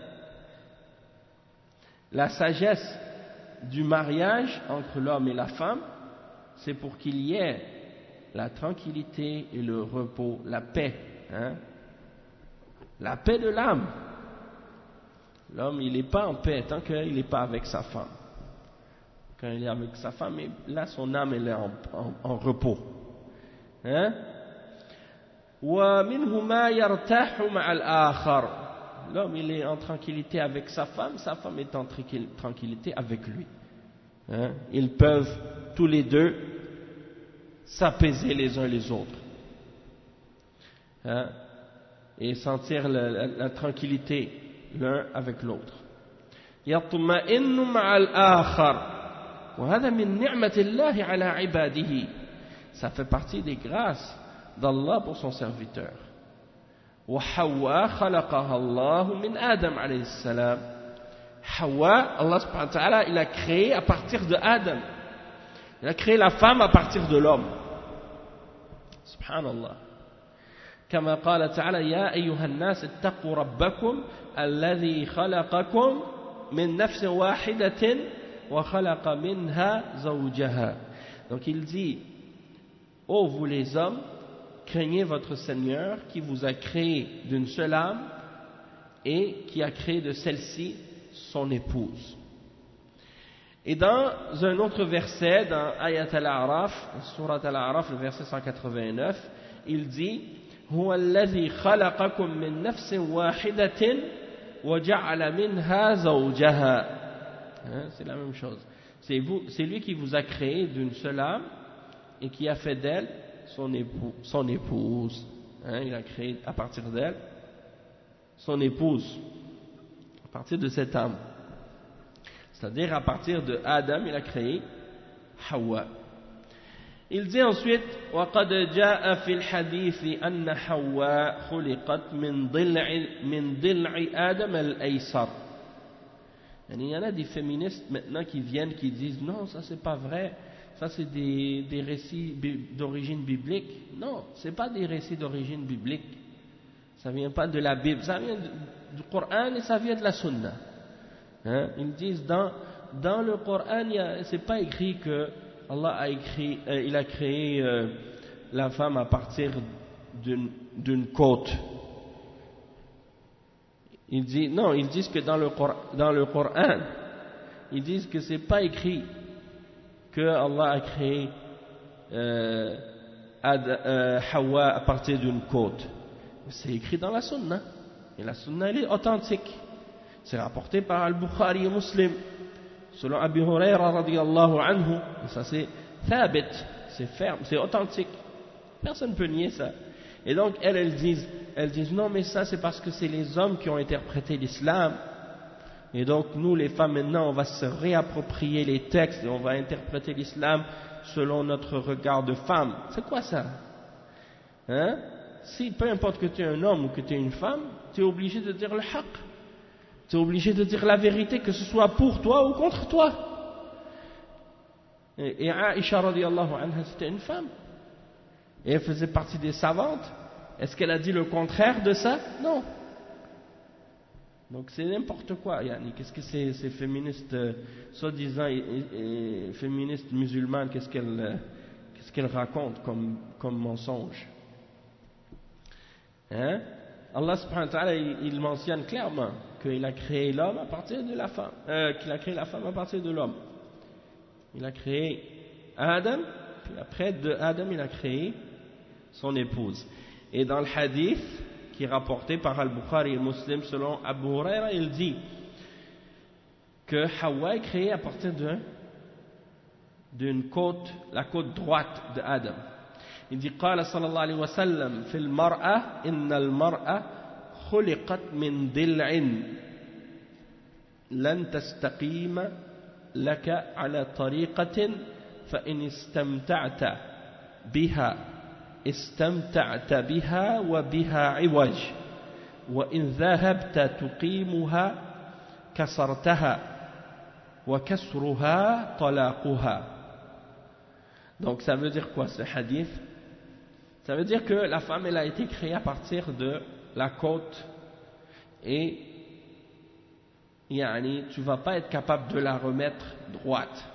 La sagesse du mariage entre l'homme et la femme, c'est pour qu'il y ait la tranquillité et le repos, la paix. Hein? La paix de l'âme. L'homme, il n'est pas en paix tant qu'il n'est pas avec sa femme. Quand il est avec sa femme, là, son âme, elle est en, en, en repos. Hein? وَمِنْهُمَا يَرْتَاحُ مَعَ الْآخَرِ. L'homme, il est en tranquillité avec sa femme, sa femme est en tranquillité avec lui. Hein? Ils peuvent tous les deux s'apaiser les uns les autres. Hein? Et sentir la, la, la tranquillité l'un avec l'autre. يطمئن مع الآخر وهذا من نعمة الله على عباده. Ça fait partie des grâces d'Allah pour son serviteur. وحواء خلقها الله من آدم عليه السلام. Hawa, Allah subhanahu wa ta'ala, il a créé à partir de Adam. Il a créé la femme à partir de l'homme. Subhanallah. كما قال تعالى يا أيها الناس اتقوا ربكم الذي خلقكم من نفس واحدة وخلق منها زوجها. Donc il dit ô vous les hommes, craignez votre Seigneur qui vous a créé d'une seule âme et qui a créé de celle-ci son épouse. Et dans un autre verset, dans Ayat al-A'raf, Surat al-A'raf, le verset cent quatre-vingt-neuf, il dit هو الذي خلقكم من نفس واحدة وجعل منها زوجها. C'est la même chose. C'est, vous, c'est lui qui vous a créé d'une seule âme et qui a fait d'elle son, époux, son épouse. Hein, il a créé à partir d'elle son épouse, à partir de cette âme. C'est-à-dire à partir de Adam, il a créé Hawa. Il dit ensuite وَقَدْ جَاءَ فِي الْحَدِيثِ أَنَّ حَوَّاءَ خُلِقَتْ مِنْ ضِلْعِ مِنْ ضِلْعِ آدَمَ الْأَيْسَرِ. Il y en a des féministes maintenant qui viennent, qui disent non, ça c'est pas vrai, ça c'est des, des récits d'origine biblique. Non, c'est pas des récits d'origine biblique. Ça vient pas de la Bible, ça vient du Coran et ça vient de la Sunna. Hein? Ils disent dans, dans le Coran, c'est pas écrit que Allah a écrit, euh, il a créé euh, la femme à partir d'une, d'une côte. Ils disent, non, ils disent que dans le, dans le Coran, ils disent que c'est pas écrit que Allah a créé euh, Ad, euh, Hawa à partir d'une côte. C'est écrit dans la Sunna. Et la Sunna, elle est authentique. C'est rapporté par Al-Bukhari et Muslim, selon Abi Huraira radiyallahu anhu. Et ça c'est thabit, c'est ferme, c'est authentique. Personne ne peut nier ça. Et donc elles, elles disent, elles disent non mais ça c'est parce que c'est les hommes qui ont interprété l'islam. Et donc nous les femmes maintenant on va se réapproprier les textes et on va interpréter l'islam selon notre regard de femme. C'est quoi ça? Hein? Si peu importe que tu es un homme ou que tu es une femme, tu es obligé de dire le haqq. Tu es obligé de dire la vérité, que ce soit pour toi ou contre toi. Et, et Aïcha radiyallahu anha, c'était une femme. Et elle faisait partie des savantes. Est-ce qu'elle a dit le contraire de ça? Non. Donc c'est n'importe quoi. Yani, qu'est-ce que ces, ces féministes, euh, soi-disant et, et, et féministes musulmanes, qu'est-ce qu'elles, euh, qu'est-ce qu'elles racontent comme, comme mensonge? Hein? Allah subhanahu wa ta'ala, il, il mentionne clairement qu'il a créé l'homme à partir de la femme, euh, qu'il a créé la femme à partir de l'homme. Il a créé Adam, puis après de Adam, il a créé son épouse. Et dans le hadith, qui est rapporté par Al-Bukhari et Muslim, selon Abu Huraira, il dit que Hawa est créée à partir d'un, d'une côte, la côte droite de Adam. Il dit قال صلى الله عليه وسلم في المرأة إن المرأة خلقت من ضلع لن تستقيم لك على طريقة فإن استمتعت بها استمتعت بها وبها عوج وإن ذهبت تقيمها كسرتها وكسرها طلاقها. Donc ça veut dire quoi ce hadith? Ça veut dire que la femme elle a été créée à partir de la côte et yani, tu ne vas pas être capable de la remettre droite.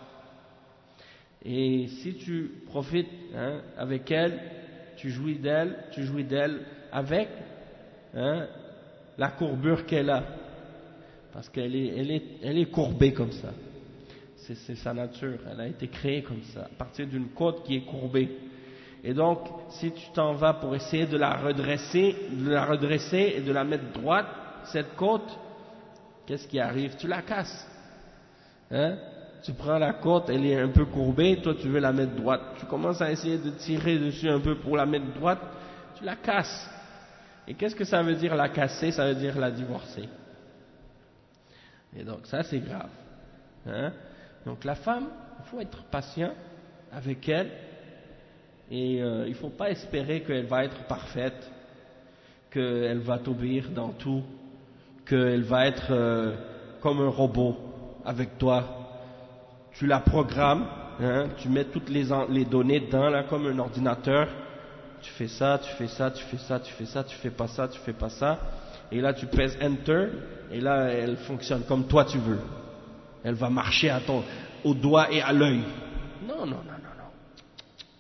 Et si tu profites hein, avec elle, tu jouis d'elle, tu jouis d'elle avec hein, la courbure qu'elle a. Parce qu'elle est, elle est, elle est courbée comme ça. C'est, c'est sa nature, elle a été créée comme ça, à partir d'une côte qui est courbée. Et donc, si tu t'en vas pour essayer de la redresser, de la redresser et de la mettre droite, cette côte, qu'est-ce qui arrive? Tu la casses. Hein? Tu prends la côte, elle est un peu courbée, toi tu veux la mettre droite. Tu commences à essayer de tirer dessus un peu pour la mettre droite, tu la casses. Et qu'est-ce que ça veut dire la casser? Ça veut dire la divorcer. Et donc ça c'est grave. Hein? Donc la femme, il faut être patient avec elle. Et euh, il ne faut pas espérer qu'elle va être parfaite, qu'elle va t'obéir dans tout, qu'elle va être euh, comme un robot avec toi. Tu la programmes, hein, tu mets toutes les, les données dedans là, comme un ordinateur. Tu fais ça, tu fais ça, tu fais ça, tu fais ça, tu fais pas ça, tu fais pas ça. Et là tu pèses Enter, et là elle fonctionne comme toi tu veux. Elle va marcher à ton, au doigt et à l'œil. Non, non, non, non, non.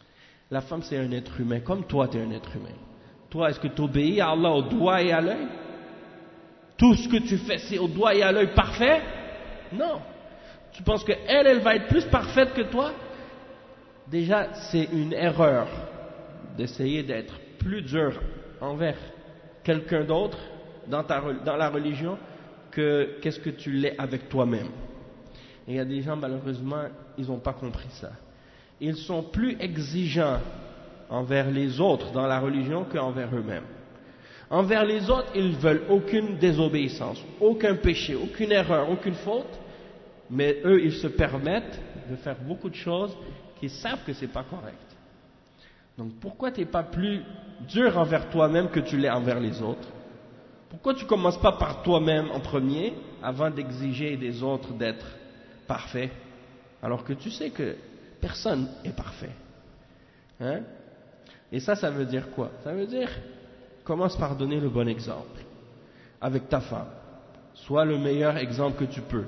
La femme, c'est un être humain, comme toi, tu es un être humain. Toi, est-ce que tu obéis à Allah au doigt et à l'œil? Tout ce que tu fais, c'est au doigt et à l'œil parfait? Non. Tu penses qu'elle, elle va être plus parfaite que toi? Déjà, c'est une erreur d'essayer d'être plus dur envers quelqu'un d'autre dans, ta, dans la religion que qu'est-ce que tu l'es avec toi-même. Et il y a des gens, malheureusement, ils n'ont pas compris ça. Ils sont plus exigeants envers les autres dans la religion qu'envers eux-mêmes. Envers les autres, ils ne veulent aucune désobéissance, aucun péché, aucune erreur, aucune faute, mais eux, ils se permettent de faire beaucoup de choses qu'ils savent que ce n'est pas correct. Donc pourquoi tu n'es pas plus dur envers toi-même que tu l'es envers les autres? Pourquoi tu ne commences pas par toi-même en premier avant d'exiger des autres d'être parfaits, alors que tu sais que personne n'est parfait, hein? Et ça, ça veut dire quoi? Ça veut dire, commence par donner le bon exemple avec ta femme. Sois le meilleur exemple que tu peux.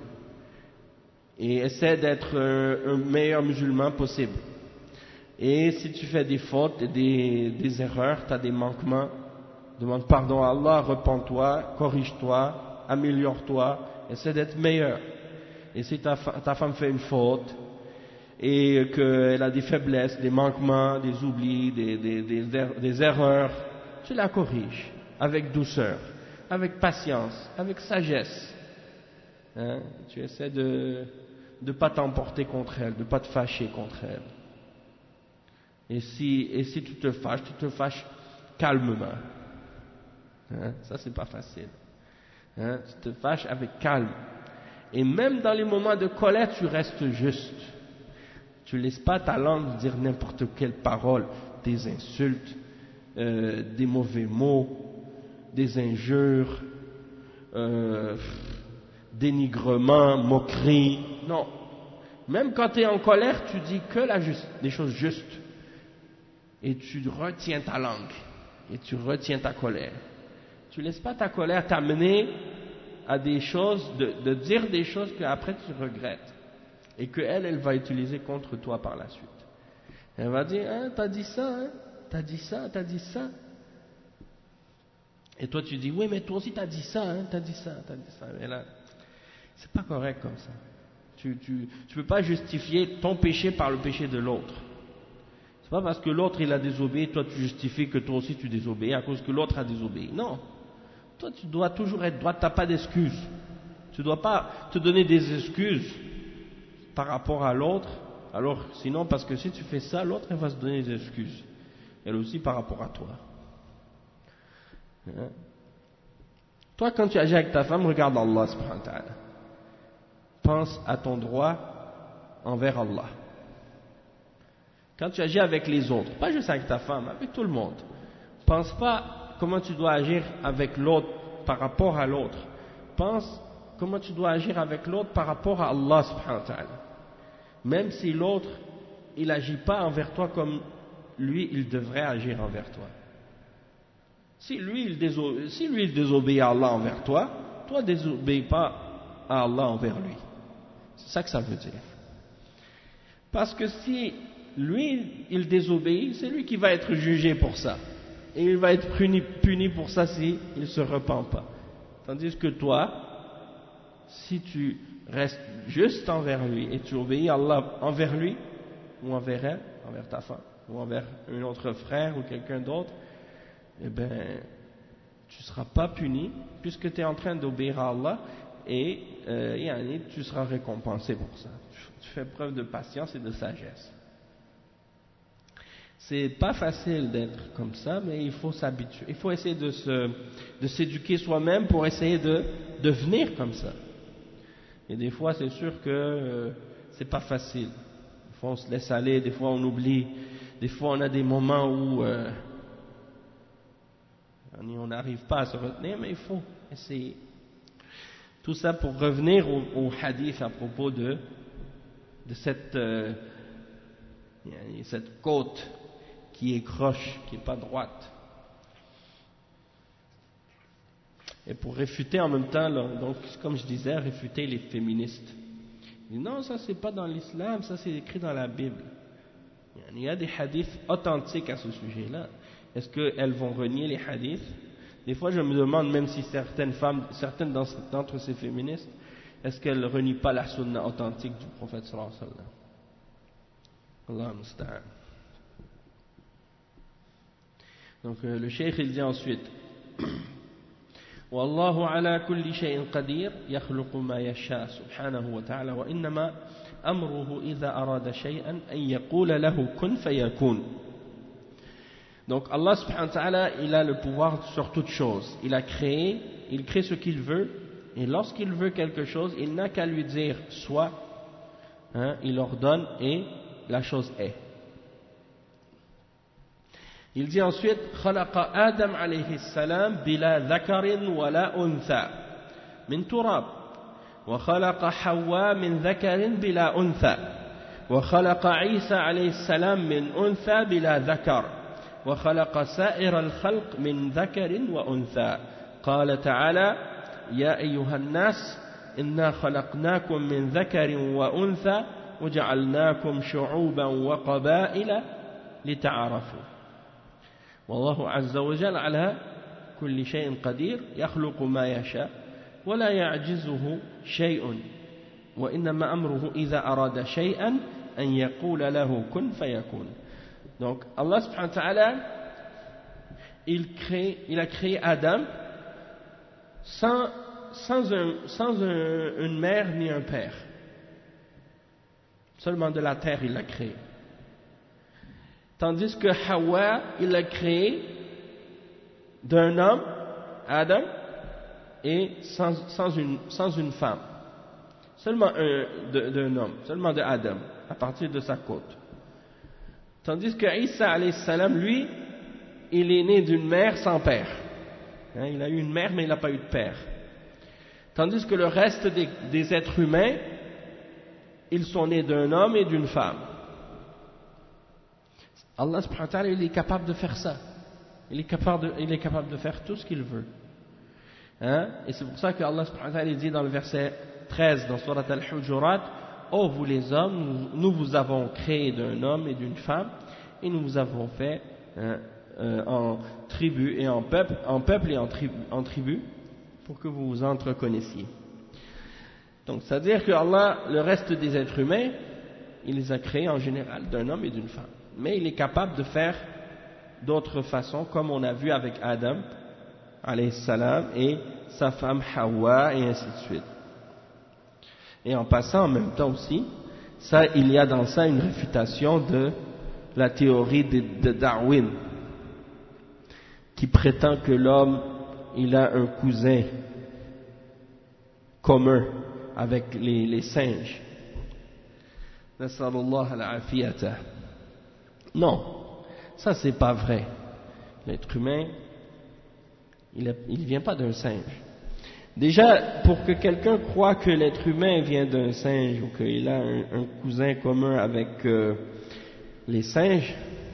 Et essaie d'être un meilleur musulman possible. Et si tu fais des fautes, des, des erreurs, tu as des manquements, demande pardon à Allah, repens-toi, corrige-toi, améliore-toi, essaie d'être meilleur. Et si ta, ta femme fait une faute, et qu'elle a des faiblesses, des manquements, des oublis, des, des, des, des erreurs, tu la corriges avec douceur, avec patience, avec sagesse. Hein? Tu essaies de ne pas t'emporter contre elle, de ne pas te fâcher contre elle. Et si, et si tu te fâches, tu te fâches calmement. Hein? Ça, c'est pas facile. Hein? Tu te fâches avec calme. Et même dans les moments de colère, tu restes juste. Tu ne laisses pas ta langue dire n'importe quelle parole, des insultes, euh, des mauvais mots, des injures, euh, dénigrement, moquerie. Non. Même quand tu es en colère, tu dis que la juste, les choses justes. Et tu retiens ta langue. Et tu retiens ta colère. Tu ne laisses pas ta colère t'amener à des choses, de, de dire des choses qu'après tu regrettes. Et qu'elle, elle va utiliser contre toi par la suite. Elle va dire, hein, t'as dit ça, hein, t'as dit ça, t'as dit ça. Et toi tu dis, oui, mais toi aussi t'as dit ça, hein, t'as dit ça, t'as dit ça. Mais là, c'est pas correct comme ça. Tu, tu, tu peux pas justifier ton péché par le péché de l'autre. C'est pas parce que l'autre il a désobéi, toi tu justifies que toi aussi tu désobéis à cause que l'autre a désobéi. Non. Toi tu dois toujours être droit, t'as pas d'excuses. Tu dois pas te donner des excuses par rapport à l'autre, alors sinon parce que si tu fais ça, l'autre elle va se donner des excuses, elle aussi par rapport à toi. Hein? Toi quand tu agis avec ta femme, regarde Allah subhanahu wa ta'ala, pense à ton droit envers Allah. Quand tu agis avec les autres, pas juste avec ta femme, avec tout le monde, pense pas comment tu dois agir avec l'autre par rapport à l'autre, pense comment tu dois agir avec l'autre par rapport à Allah subhanahu wa ta'ala. Même si l'autre, il n'agit pas envers toi comme lui, il devrait agir envers toi. Si lui, il désobéit, si lui, il désobéit à Allah envers toi, toi, désobéis pas à Allah envers lui. C'est ça que ça veut dire. Parce que si lui, il désobéit, c'est lui qui va être jugé pour ça. Et il va être puni, puni pour ça s'il ne se repent pas. Tandis que toi, si tu restes juste envers lui et tu obéis à Allah envers lui ou envers elle, envers ta femme ou envers un autre frère ou quelqu'un d'autre, eh bien tu ne seras pas puni puisque tu es en train d'obéir à Allah et euh, tu seras récompensé pour ça. Tu fais preuve de patience et de sagesse. C'est pas facile d'être comme ça, mais il faut s'habituer. Il faut essayer de se, de s'éduquer soi-même pour essayer de devenir comme ça. Et des fois, c'est sûr que euh, c'est pas facile. Des fois, on se laisse aller, des fois, on oublie. Des fois, on a des moments où euh, on n'arrive pas à se retenir, mais il faut essayer. Tout ça pour revenir au, au hadith à propos de, de cette, euh, cette côte qui est croche, qui n'est pas droite. Et pour réfuter en même temps, là, donc, comme je disais, réfuter les féministes. Ils disent, non, ça c'est pas dans l'islam, ça c'est écrit dans la Bible. Il y a des hadiths authentiques à ce sujet-là. Est-ce qu'elles vont renier les hadiths? Des fois, je me demande, même si certaines femmes, certaines d'entre ces féministes, est-ce qu'elles ne renient pas la sunna authentique du prophète sallallahu alayhi wa sallam? Allah musta'an. Donc, euh, le cheikh, il dit ensuite, والله على كل شيء قدير يخلق ما يشاء سبحانه وتعالى وإنما أمره إذا أراد شيئا أن يقول له كن فيكون. Donc Allah subhanahu wa ta'ala, il a le pouvoir sur toute chose. Il a créé, il crée ce qu'il veut, et lorsqu'il veut quelque chose, il n'a qu'à lui dire soit, hein, il ordonne et la chose est. Il dit ensuite خلق آدم عليه السلام بلا ذكر ولا أنثى من تراب وخلق حواء من ذكر بلا أنثى وخلق عيسى عليه السلام من أنثى بلا ذكر وخلق سائر الخلق من ذكر وأنثى. قال تعالى يا أيها الناس إنا خلقناكم من ذكر وأنثى وجعلناكم شعوبا وقبائل لتعارفوا. والله عز وجل على كل شيء قدير يخلق ما يشاء ولا يعجزه شيء وإنما أمره إذا أراد شيئا أن يقول له كن فيكون. Donc Allah subhanahu wa ta'ala, il, crée, il a créé Adam sans, sans, un, sans un, une mère ni un père. Seulement de la terre il l'a créé. Tandis que Hawa, il l'a créé d'un homme, Adam, et sans, sans, une, sans une femme. Seulement un, d'un homme, seulement de Adam, à partir de sa côte. Tandis que Isa alayhi salam, lui, il est né d'une mère sans père. Hein, il a eu une mère mais il n'a pas eu de père. Tandis que le reste des, des êtres humains, ils sont nés d'un homme et d'une femme. Allah subhanahu wa ta'ala, il est capable de faire ça. Il est capable de, il est capable de faire tout ce qu'il veut. Hein? Et c'est pour ça que Allah subhanahu wa ta'ala dit dans le verset treize dans Surat Al-Hujurat, ô vous les hommes, nous, nous vous avons créé d'un homme et d'une femme, et nous vous avons fait hein, euh, en tribu et en peuple, en peuple et en tribu, en tribu, pour que vous vous entreconnaissiez. Donc, c'est-à-dire que Allah, le reste des êtres humains, il les a créés en général d'un homme et d'une femme. Mais il est capable de faire d'autres façons, comme on a vu avec Adam, alayhi salam, et sa femme Hawa, et ainsi de suite. Et en passant en même temps aussi, ça, il y a dans ça une réfutation de la théorie de, de Darwin, qui prétend que l'homme, il a un cousin commun avec les, les singes. Nasallallahu al-afiyata. Non, ça c'est pas vrai. L'être humain, il ne vient pas d'un singe. Déjà, pour que quelqu'un croie que l'être humain vient d'un singe ou qu'il a un, un cousin commun avec euh, les singes,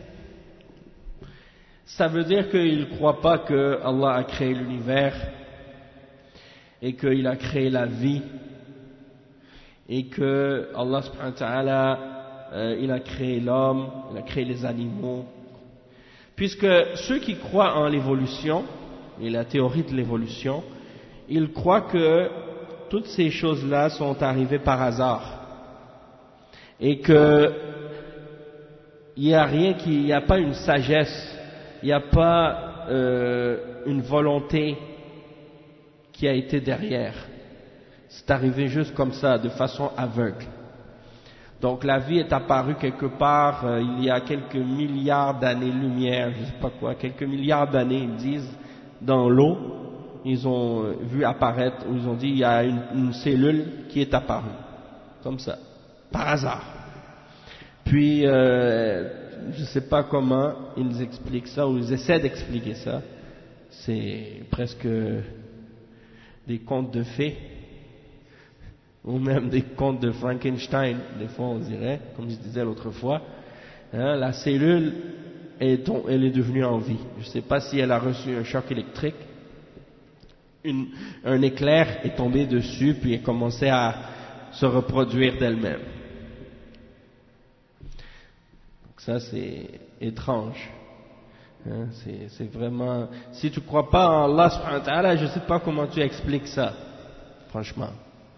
ça veut dire qu'il ne croit pas que Allah a créé l'univers et qu'il a créé la vie et que Allah subhanahu wa ta'ala euh, il a créé l'homme, il a créé les animaux. Puisque ceux qui croient en l'évolution et la théorie de l'évolution, ils croient que toutes ces choses-là sont arrivées par hasard et que il n'y a rien qui, il n'y a pas une sagesse, il n'y a pas euh, une volonté qui a été derrière. C'est arrivé juste comme ça, de façon aveugle. Donc la vie est apparue quelque part euh, il y a quelques milliards d'années-lumière, je ne sais pas quoi, quelques milliards d'années, ils disent, dans l'eau. Ils ont vu apparaître, ils ont dit il y a une, une cellule qui est apparue, comme ça, par hasard. Puis, euh, je ne sais pas comment ils expliquent ça, ou ils essaient d'expliquer ça. C'est presque des contes de fées, ou même des contes de Frankenstein, des fois on dirait, comme je disais l'autre fois. Hein, la cellule, est, elle est devenue en vie. Je ne sais pas si elle a reçu un choc électrique. Une, un éclair est tombé dessus puis a commencé à se reproduire d'elle-même. Ça, c'est étrange. Hein, c'est, c'est vraiment... Si tu ne crois pas en Allah subhanahu wa ta'ala, je ne sais pas comment tu expliques ça, franchement.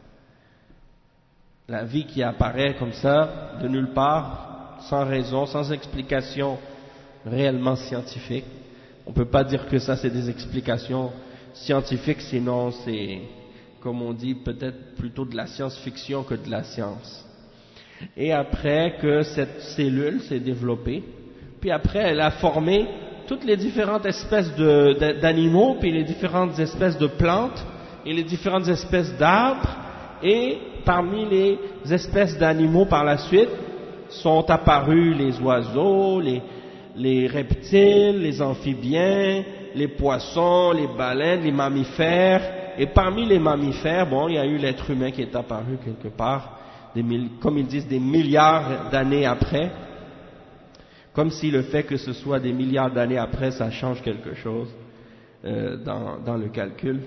La vie qui apparaît comme ça, de nulle part, sans raison, sans explication réellement scientifique. On ne peut pas dire que ça c'est des explications scientifiques, sinon c'est, comme on dit, peut-être plutôt de la science-fiction que de la science. Et après que cette cellule s'est développée, puis après elle a formé toutes les différentes espèces de, de, d'animaux, puis les différentes espèces de plantes, et les différentes espèces d'arbres, et parmi les espèces d'animaux par la suite, sont apparus les oiseaux, les, les reptiles, les amphibiens, les poissons, les baleines, les mammifères, et parmi les mammifères, bon, il y a eu l'être humain qui est apparu quelque part, des, comme ils disent, des milliards d'années après, comme si le fait que ce soit des milliards d'années après, ça change quelque chose euh, dans, dans le calcul.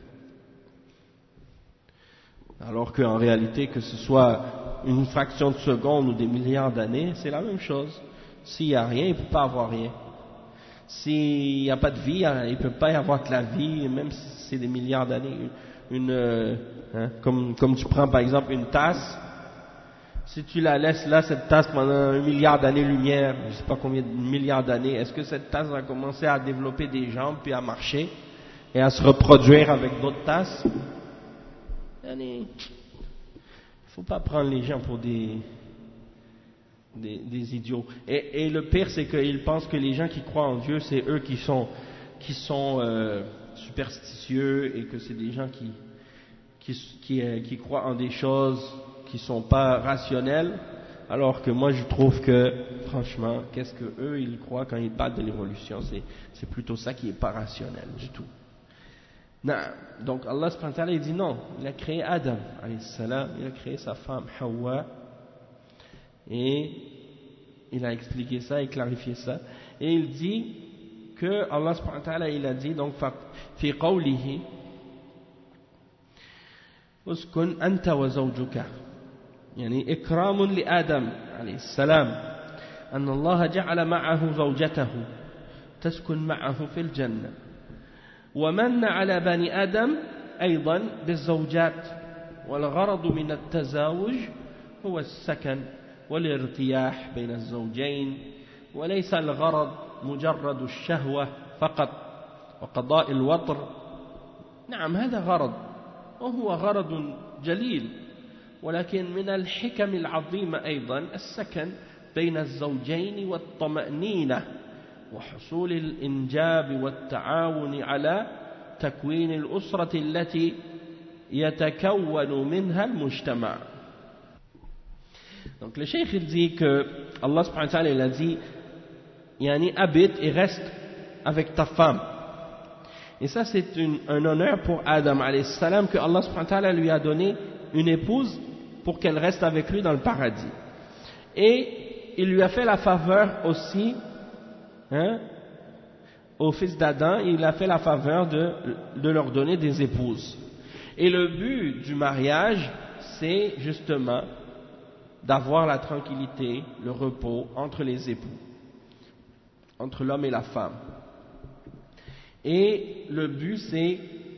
Alors qu'en réalité, que ce soit une fraction de seconde ou des milliards d'années, c'est la même chose. S'il n'y a rien, il ne peut pas avoir rien. S'il n'y a pas de vie, il ne peut pas y avoir de la vie, même si c'est des milliards d'années. Une, une, hein, comme, comme tu prends par exemple une tasse, si tu la laisses là, cette tasse, pendant un milliard d'années-lumière, je ne sais pas combien de milliards d'années, est-ce que cette tasse va commencer à développer des jambes, puis à marcher, et à se reproduire avec d'autres tasses? Il ne faut pas prendre les gens pour des, des, des idiots. Et, et le pire, c'est qu'ils pensent que les gens qui croient en Dieu, c'est eux qui sont, qui sont euh, superstitieux, et que c'est des gens qui, qui, qui, euh, qui croient en des choses qui ne sont pas rationnelles, alors que moi je trouve que, franchement, qu'est-ce que eux ils croient quand ils parlent de l'évolution, c'est, c'est plutôt ça qui n'est pas rationnel du tout. Non. Donc Allah subhanahu wa ta'ala il dit non, il a créé Adam alayhi salam, il a créé sa femme Hawa, et il a expliqué ça et clarifié ça, et il dit que Allah subhanahu wa ta'ala il a dit donc fi qawlihi uskun anta wa zawjuka, يعني إكرام لآدم عليه السلام أن الله جعل معه زوجته تسكن معه في الجنة، ومن على بني آدم أيضا بالزوجات، والغرض من التزاوج هو السكن والارتياح بين الزوجين، وليس الغرض مجرد الشهوة فقط وقضاء الوطر. نعم هذا غرض وهو غرض جليل، ولكن من الحكم العظيمة أيضا السكن بين الزوجين والطمأنينة وحصول الإنجاب والتعاون على تكوين الأسرة التي يتكون منها المجتمع. Donc le cheikh il dit que Allah subhanahu wa ta'ala il a dit yani habite et reste avec ta femme, et ça c'est une, un honneur pour Adam alayhi salam que Allah subhanahu wa ta'ala lui a donné une épouse pour qu'elle reste avec lui dans le paradis. Et il lui a fait la faveur aussi, hein, au fils d'Adam, il a fait la faveur de, de leur donner des épouses. Et le but du mariage, c'est justement d'avoir la tranquillité, le repos entre les époux, entre l'homme et la femme. Et le but, c'est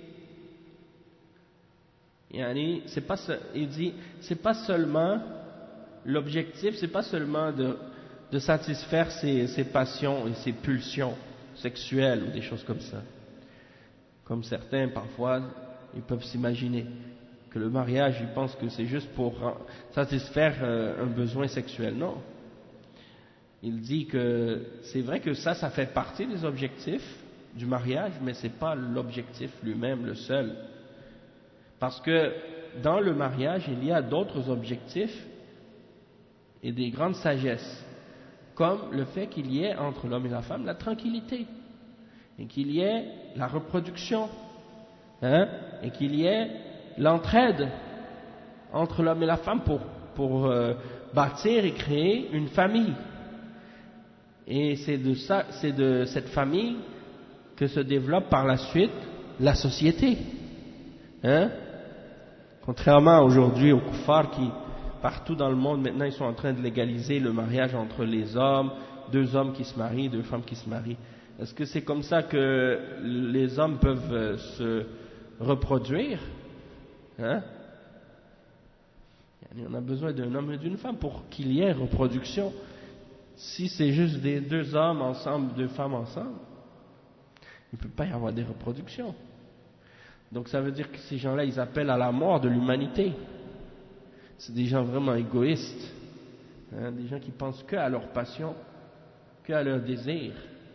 Yani, c'est pas, il dit, c'est pas seulement l'objectif, c'est pas seulement de, de satisfaire ses, ses passions et ses pulsions sexuelles ou des choses comme ça. Comme certains parfois, ils peuvent s'imaginer que le mariage, ils pensent que c'est juste pour satisfaire un besoin sexuel. Non. Il dit que c'est vrai que ça, ça fait partie des objectifs du mariage, mais c'est pas l'objectif lui-même le seul. Parce que dans le mariage, il y a d'autres objectifs et des grandes sagesses, comme le fait qu'il y ait entre l'homme et la femme la tranquillité, et qu'il y ait la reproduction, hein, et qu'il y ait l'entraide entre l'homme et la femme pour, pour euh, bâtir et créer une famille. Et c'est de, ça, c'est de cette famille que se développe par la suite la société. Hein? Contrairement aujourd'hui aux kuffars qui partout dans le monde, maintenant, ils sont en train de légaliser le mariage entre les hommes, deux hommes qui se marient, deux femmes qui se marient. Est-ce que c'est comme ça que les hommes peuvent se reproduire? Hein? On a besoin d'un homme et d'une femme pour qu'il y ait reproduction. Si c'est juste des deux hommes ensemble, deux femmes ensemble, il ne peut pas y avoir des reproductions. Donc ça veut dire que ces gens-là, ils appellent à la mort de l'humanité. C'est des gens vraiment égoïstes, hein, des gens qui pensent que à leur passion, que à leur désir.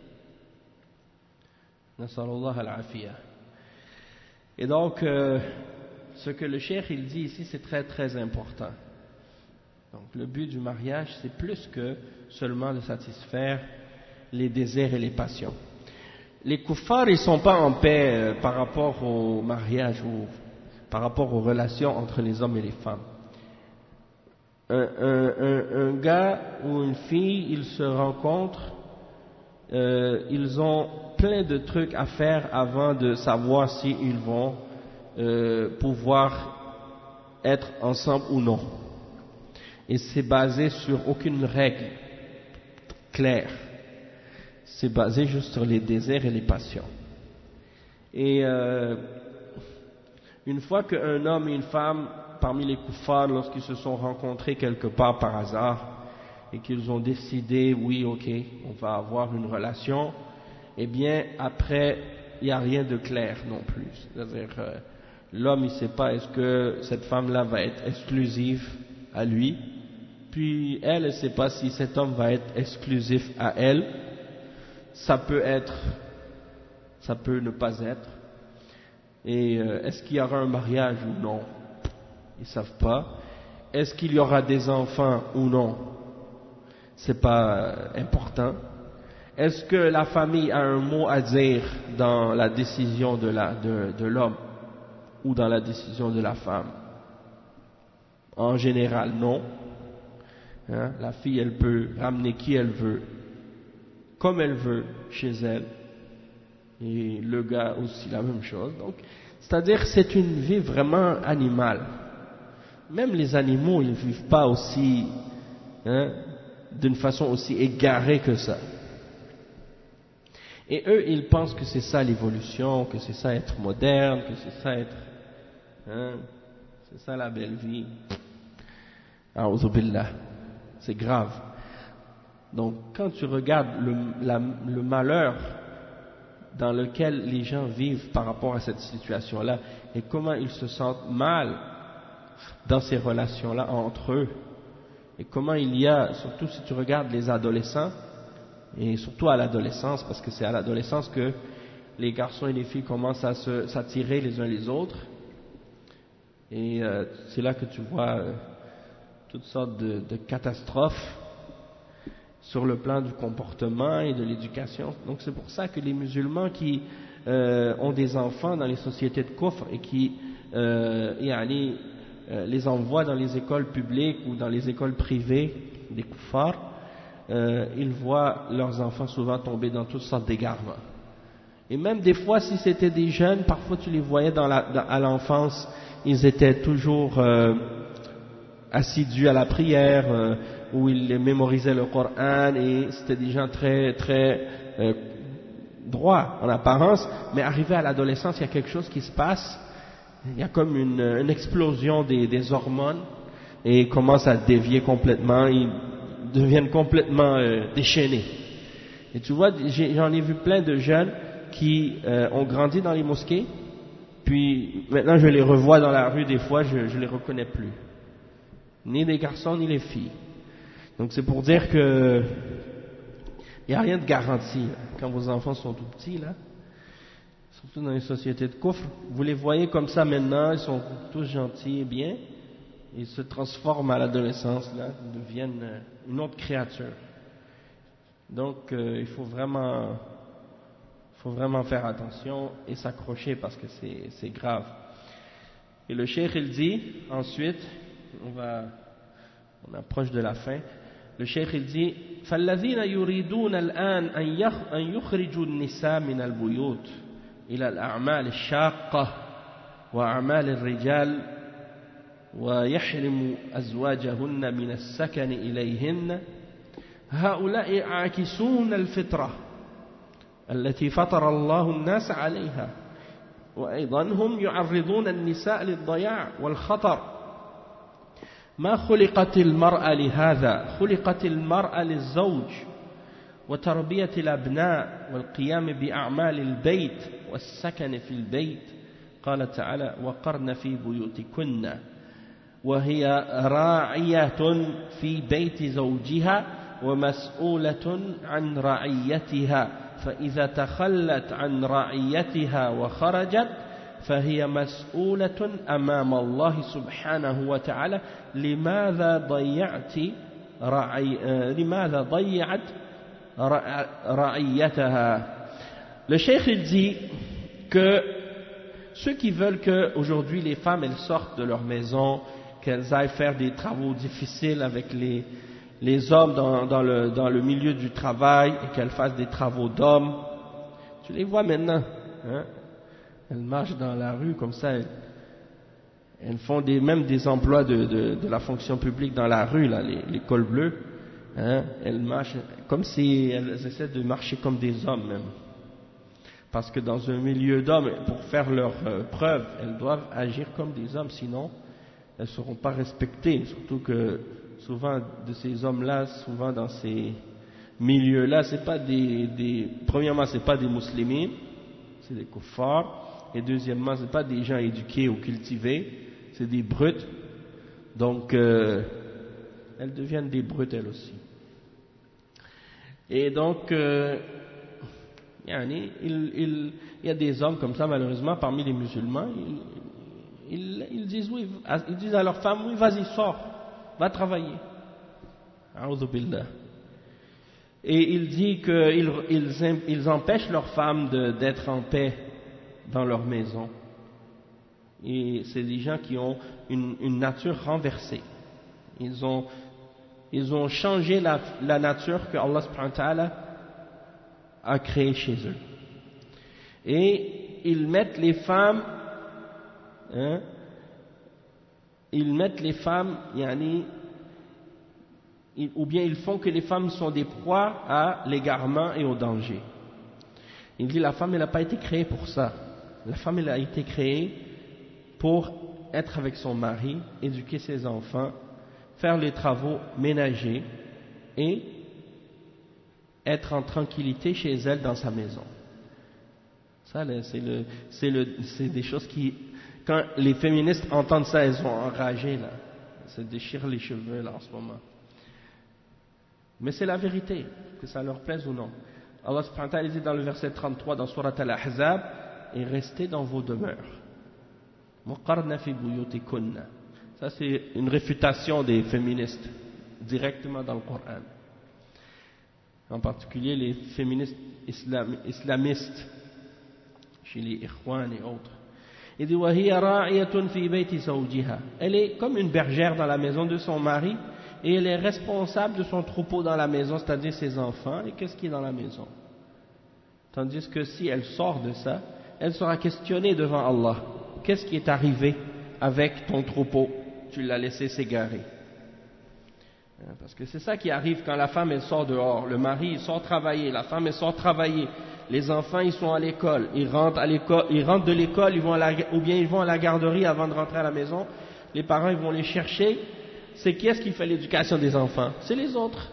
Nasallallahu al-afiyah. Et donc, euh, ce que le cheikh il dit ici, c'est très très important. Donc le but du mariage, c'est plus que seulement de satisfaire les désirs et les passions. Les kuffars, ils ne sont pas en paix euh, par rapport au mariage ou par rapport aux relations entre les hommes et les femmes. Un, un, un, un gars ou une fille, ils se rencontrent, euh, ils ont plein de trucs à faire avant de savoir s'ils vont euh, pouvoir être ensemble ou non. Et c'est basé sur aucune règle claire. C'est basé juste sur les désirs et les passions. Et euh, une fois qu'un homme et une femme, parmi les kuffars, lorsqu'ils se sont rencontrés quelque part par hasard, et qu'ils ont décidé, oui, ok, on va avoir une relation, eh bien, après, il n'y a rien de clair non plus. C'est-à-dire, euh, l'homme, il ne sait pas est-ce que cette femme-là va être exclusive à lui, puis elle ne sait pas si cet homme va être exclusif à elle. Ça peut être, ça peut ne pas être. Et euh, est-ce qu'il y aura un mariage ou non? Ils ne savent pas. Est-ce qu'il y aura des enfants ou non? C'est pas euh, important. Est-ce que la famille a un mot à dire dans la décision de la, de, de l'homme ou dans la décision de la femme? En général, non. Hein? La fille, elle peut ramener qui elle veut, comme elle veut, chez elle. Et le gars aussi, la même chose. Donc, c'est-à-dire, c'est une vie vraiment animale. Même les animaux, ils ne vivent pas aussi, hein, d'une façon aussi égarée que ça. Et eux, ils pensent que c'est ça l'évolution, que c'est ça être moderne, que c'est ça être, hein, c'est ça la belle vie. A'udhu billah. C'est grave. Donc, quand tu regardes le, la, le malheur dans lequel les gens vivent par rapport à cette situation-là, et comment ils se sentent mal dans ces relations-là entre eux, et comment il y a, surtout si tu regardes les adolescents, et surtout à l'adolescence, parce que c'est à l'adolescence que les garçons et les filles commencent à se, s'attirer les uns les autres, et euh, c'est là que tu vois euh, toutes sortes de, de catastrophes sur le plan du comportement et de l'éducation. Donc c'est pour ça que les musulmans qui euh, ont des enfants dans les sociétés de kufr et qui euh, yani, euh, les envoient dans les écoles publiques ou dans les écoles privées des kuffars, euh, ils voient leurs enfants souvent tomber dans toutes sortes d'égarements. Et même des fois, si c'était des jeunes, parfois tu les voyais dans la, dans, à l'enfance, ils étaient toujours euh, assidus à la prière, euh, où ils mémorisaient le Coran, et c'était des gens très très euh, droits en apparence, mais arrivé à l'adolescence, il y a quelque chose qui se passe, il y a comme une, une explosion des, des hormones, et ils commencent à dévier complètement, ils deviennent complètement euh, déchaînés. Et tu vois, j'en ai vu plein de jeunes qui euh, ont grandi dans les mosquées, puis maintenant je les revois dans la rue des fois, je ne les reconnais plus. Ni les garçons, ni les filles. Donc c'est pour dire que il n'y a rien de garanti là. Quand vos enfants sont tout petits, là, surtout dans les sociétés de kufr, vous les voyez comme ça maintenant, ils sont tous gentils et bien, ils se transforment à l'adolescence, là, ils deviennent une autre créature. Donc euh, il faut vraiment, faut vraiment faire attention et s'accrocher parce que c'est, c'est grave. Et le cheikh il dit ensuite, on va, on approche de la fin. Le cheikh il dit فالذين يريدون الآن أن يخرجوا النساء من البيوت إلى الأعمال الشاقة وأعمال الرجال ويحرم أزواجهن من السكن إليهن هؤلاء عاكسون الفطرة التي فطر الله الناس عليها وأيضا هم يعرضون النساء للضياع والخطر. ما خلقت المرأة لهذا، خلقت المرأة للزوج وتربية الأبناء والقيام بأعمال البيت والسكن في البيت. قال تعالى وقرن في بيوتكن وهي راعية في بيت زوجها ومسؤولة عن رعيتها، فإذا تخلت عن رعيتها وخرجت فهي مسؤولة أمام الله سبحانه وتعالى. لماذا ضيعت رعي... لماذا ضيعت رعيتها؟ Le cheikh il dit que ceux qui veulent que aujourd'hui les femmes elles sortent de leur maison, qu'elles aillent faire des travaux difficiles avec les les hommes dans, dans, le, dans le milieu du travail et qu'elles fassent des travaux d'hommes. Tu les vois maintenant, hein? Elles marchent dans la rue comme ça, elles, elles font des, même des emplois de, de, de la fonction publique dans la rue, là, les, les cols bleus, hein? Elles marchent comme si elles essaient de marcher comme des hommes même. Parce que dans un milieu d'hommes, pour faire leurs euh, preuves, elles doivent agir comme des hommes, sinon elles ne seront pas respectées, surtout que souvent de ces hommes-là, souvent dans ces milieux-là, c'est pas des, des premièrement, c'est pas des musulmans, c'est des kuffars, et deuxièmement, c'est pas des gens éduqués ou cultivés, c'est des brutes. Donc, euh, elles deviennent des brutes elles aussi. Et donc, euh, il, il, il y a des hommes comme ça, malheureusement, parmi les musulmans, ils, ils, ils disent oui, ils disent à leur femme, oui, vas-y, sors. Va travailler. Et il dit qu'ils ils, ils empêchent leurs femmes d'être en paix dans leur maison. Et c'est des gens qui ont une, une nature renversée. Ils ont, ils ont changé la, la nature que Allah subhanahu wa ta'ala a créée chez eux. Et ils mettent les femmes, hein, ils mettent les femmes, yani, ou bien ils font que les femmes sont des proies à l'égarement et au danger. Il dit la femme elle n'a pas été créée pour ça. La femme elle a été créée pour être avec son mari, éduquer ses enfants, faire les travaux ménagers et être en tranquillité chez elle dans sa maison. Ça c'est le, c'est le, c'est des choses qui, quand les féministes entendent ça, elles sont enragées là, se déchirent les cheveux là en ce moment. Mais c'est la vérité, que ça leur plaise ou non. Allah subhanahu wa ta'ala dit dans le verset trente-trois dans Surat Al-Ahzab, et restez dans vos demeures. Muqarna fi buyutikunna. Ça c'est une réfutation des féministes, directement dans le Coran. En particulier les féministes islam, islamistes, chez les Ikhwan et autres. Il dit وَهِيَ رَاعِيَةٌ فِي بَيْتِ زَوْجِهَا. Elle est comme une bergère dans la maison de son mari, et elle est responsable de son troupeau dans la maison, c'est-à-dire ses enfants, et qu'est-ce qui est dans la maison. Tandis que si elle sort de ça, elle sera questionnée devant Allah. Qu'est-ce qui est arrivé avec ton troupeau? Tu l'as laissé s'égarer. Parce que c'est ça qui arrive quand la femme elle sort dehors, le mari il sort travailler, la femme elle sort travailler, les enfants ils sont à l'école, ils rentrent à l'école, ils rentrent de l'école, ils vont à la, ou bien ils vont à la garderie avant de rentrer à la maison, les parents ils vont les chercher. C'est qui est-ce qui fait l'éducation des enfants? C'est les autres.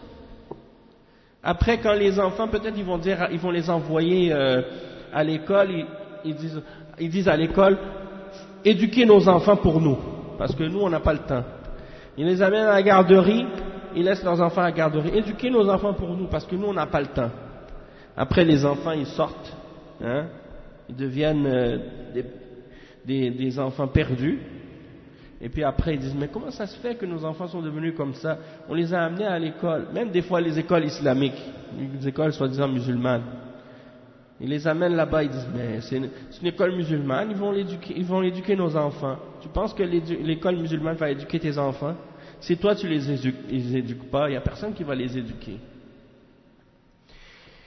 Après, quand les enfants, peut-être ils vont dire, ils vont les envoyer euh, à l'école, ils, ils, disent, ils disent à l'école, éduquez nos enfants pour nous, parce que nous on n'a pas le temps. Ils les amènent à la garderie, ils laissent leurs enfants à la garderie, éduquez nos enfants pour nous, parce que nous on n'a pas le temps. Après les enfants ils sortent, hein, ils deviennent euh, des, des, des enfants perdus. Et puis après ils disent mais comment ça se fait que nos enfants sont devenus comme ça? On les a amenés à l'école, même des fois les écoles islamiques, les écoles soi-disant musulmanes. Ils les amènent là-bas, ils disent mais c'est une, c'est une école musulmane, ils vont l'éduquer, ils vont éduquer nos enfants. Tu penses que l'école musulmane va éduquer tes enfants? Si toi tu les éduques, les éduques pas, il n'y a personne qui va les éduquer.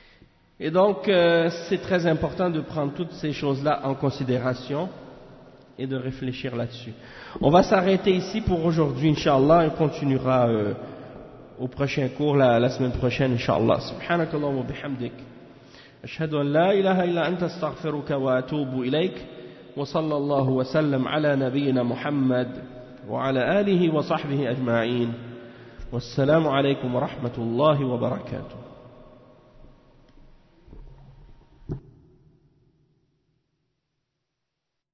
Et donc euh, c'est très important de prendre toutes ces choses-là en considération. et de réfléchir là-dessus. On va s'arrêter ici pour aujourd'hui, Inch'Allah, et on continuera euh, au prochain cours la, la semaine prochaine, Inch'Allah. Subhanakallah wa bihamdik. Ashhadu an la ilaha illa anta astaghfiruka wa atubu ilayk. Wa sallallahu wa sallam ala nabiyyina Muhammad wa ala alihi wa sahbihi ajma'in. Wassalamu alaykum wa rahmatullahi wa barakatuh.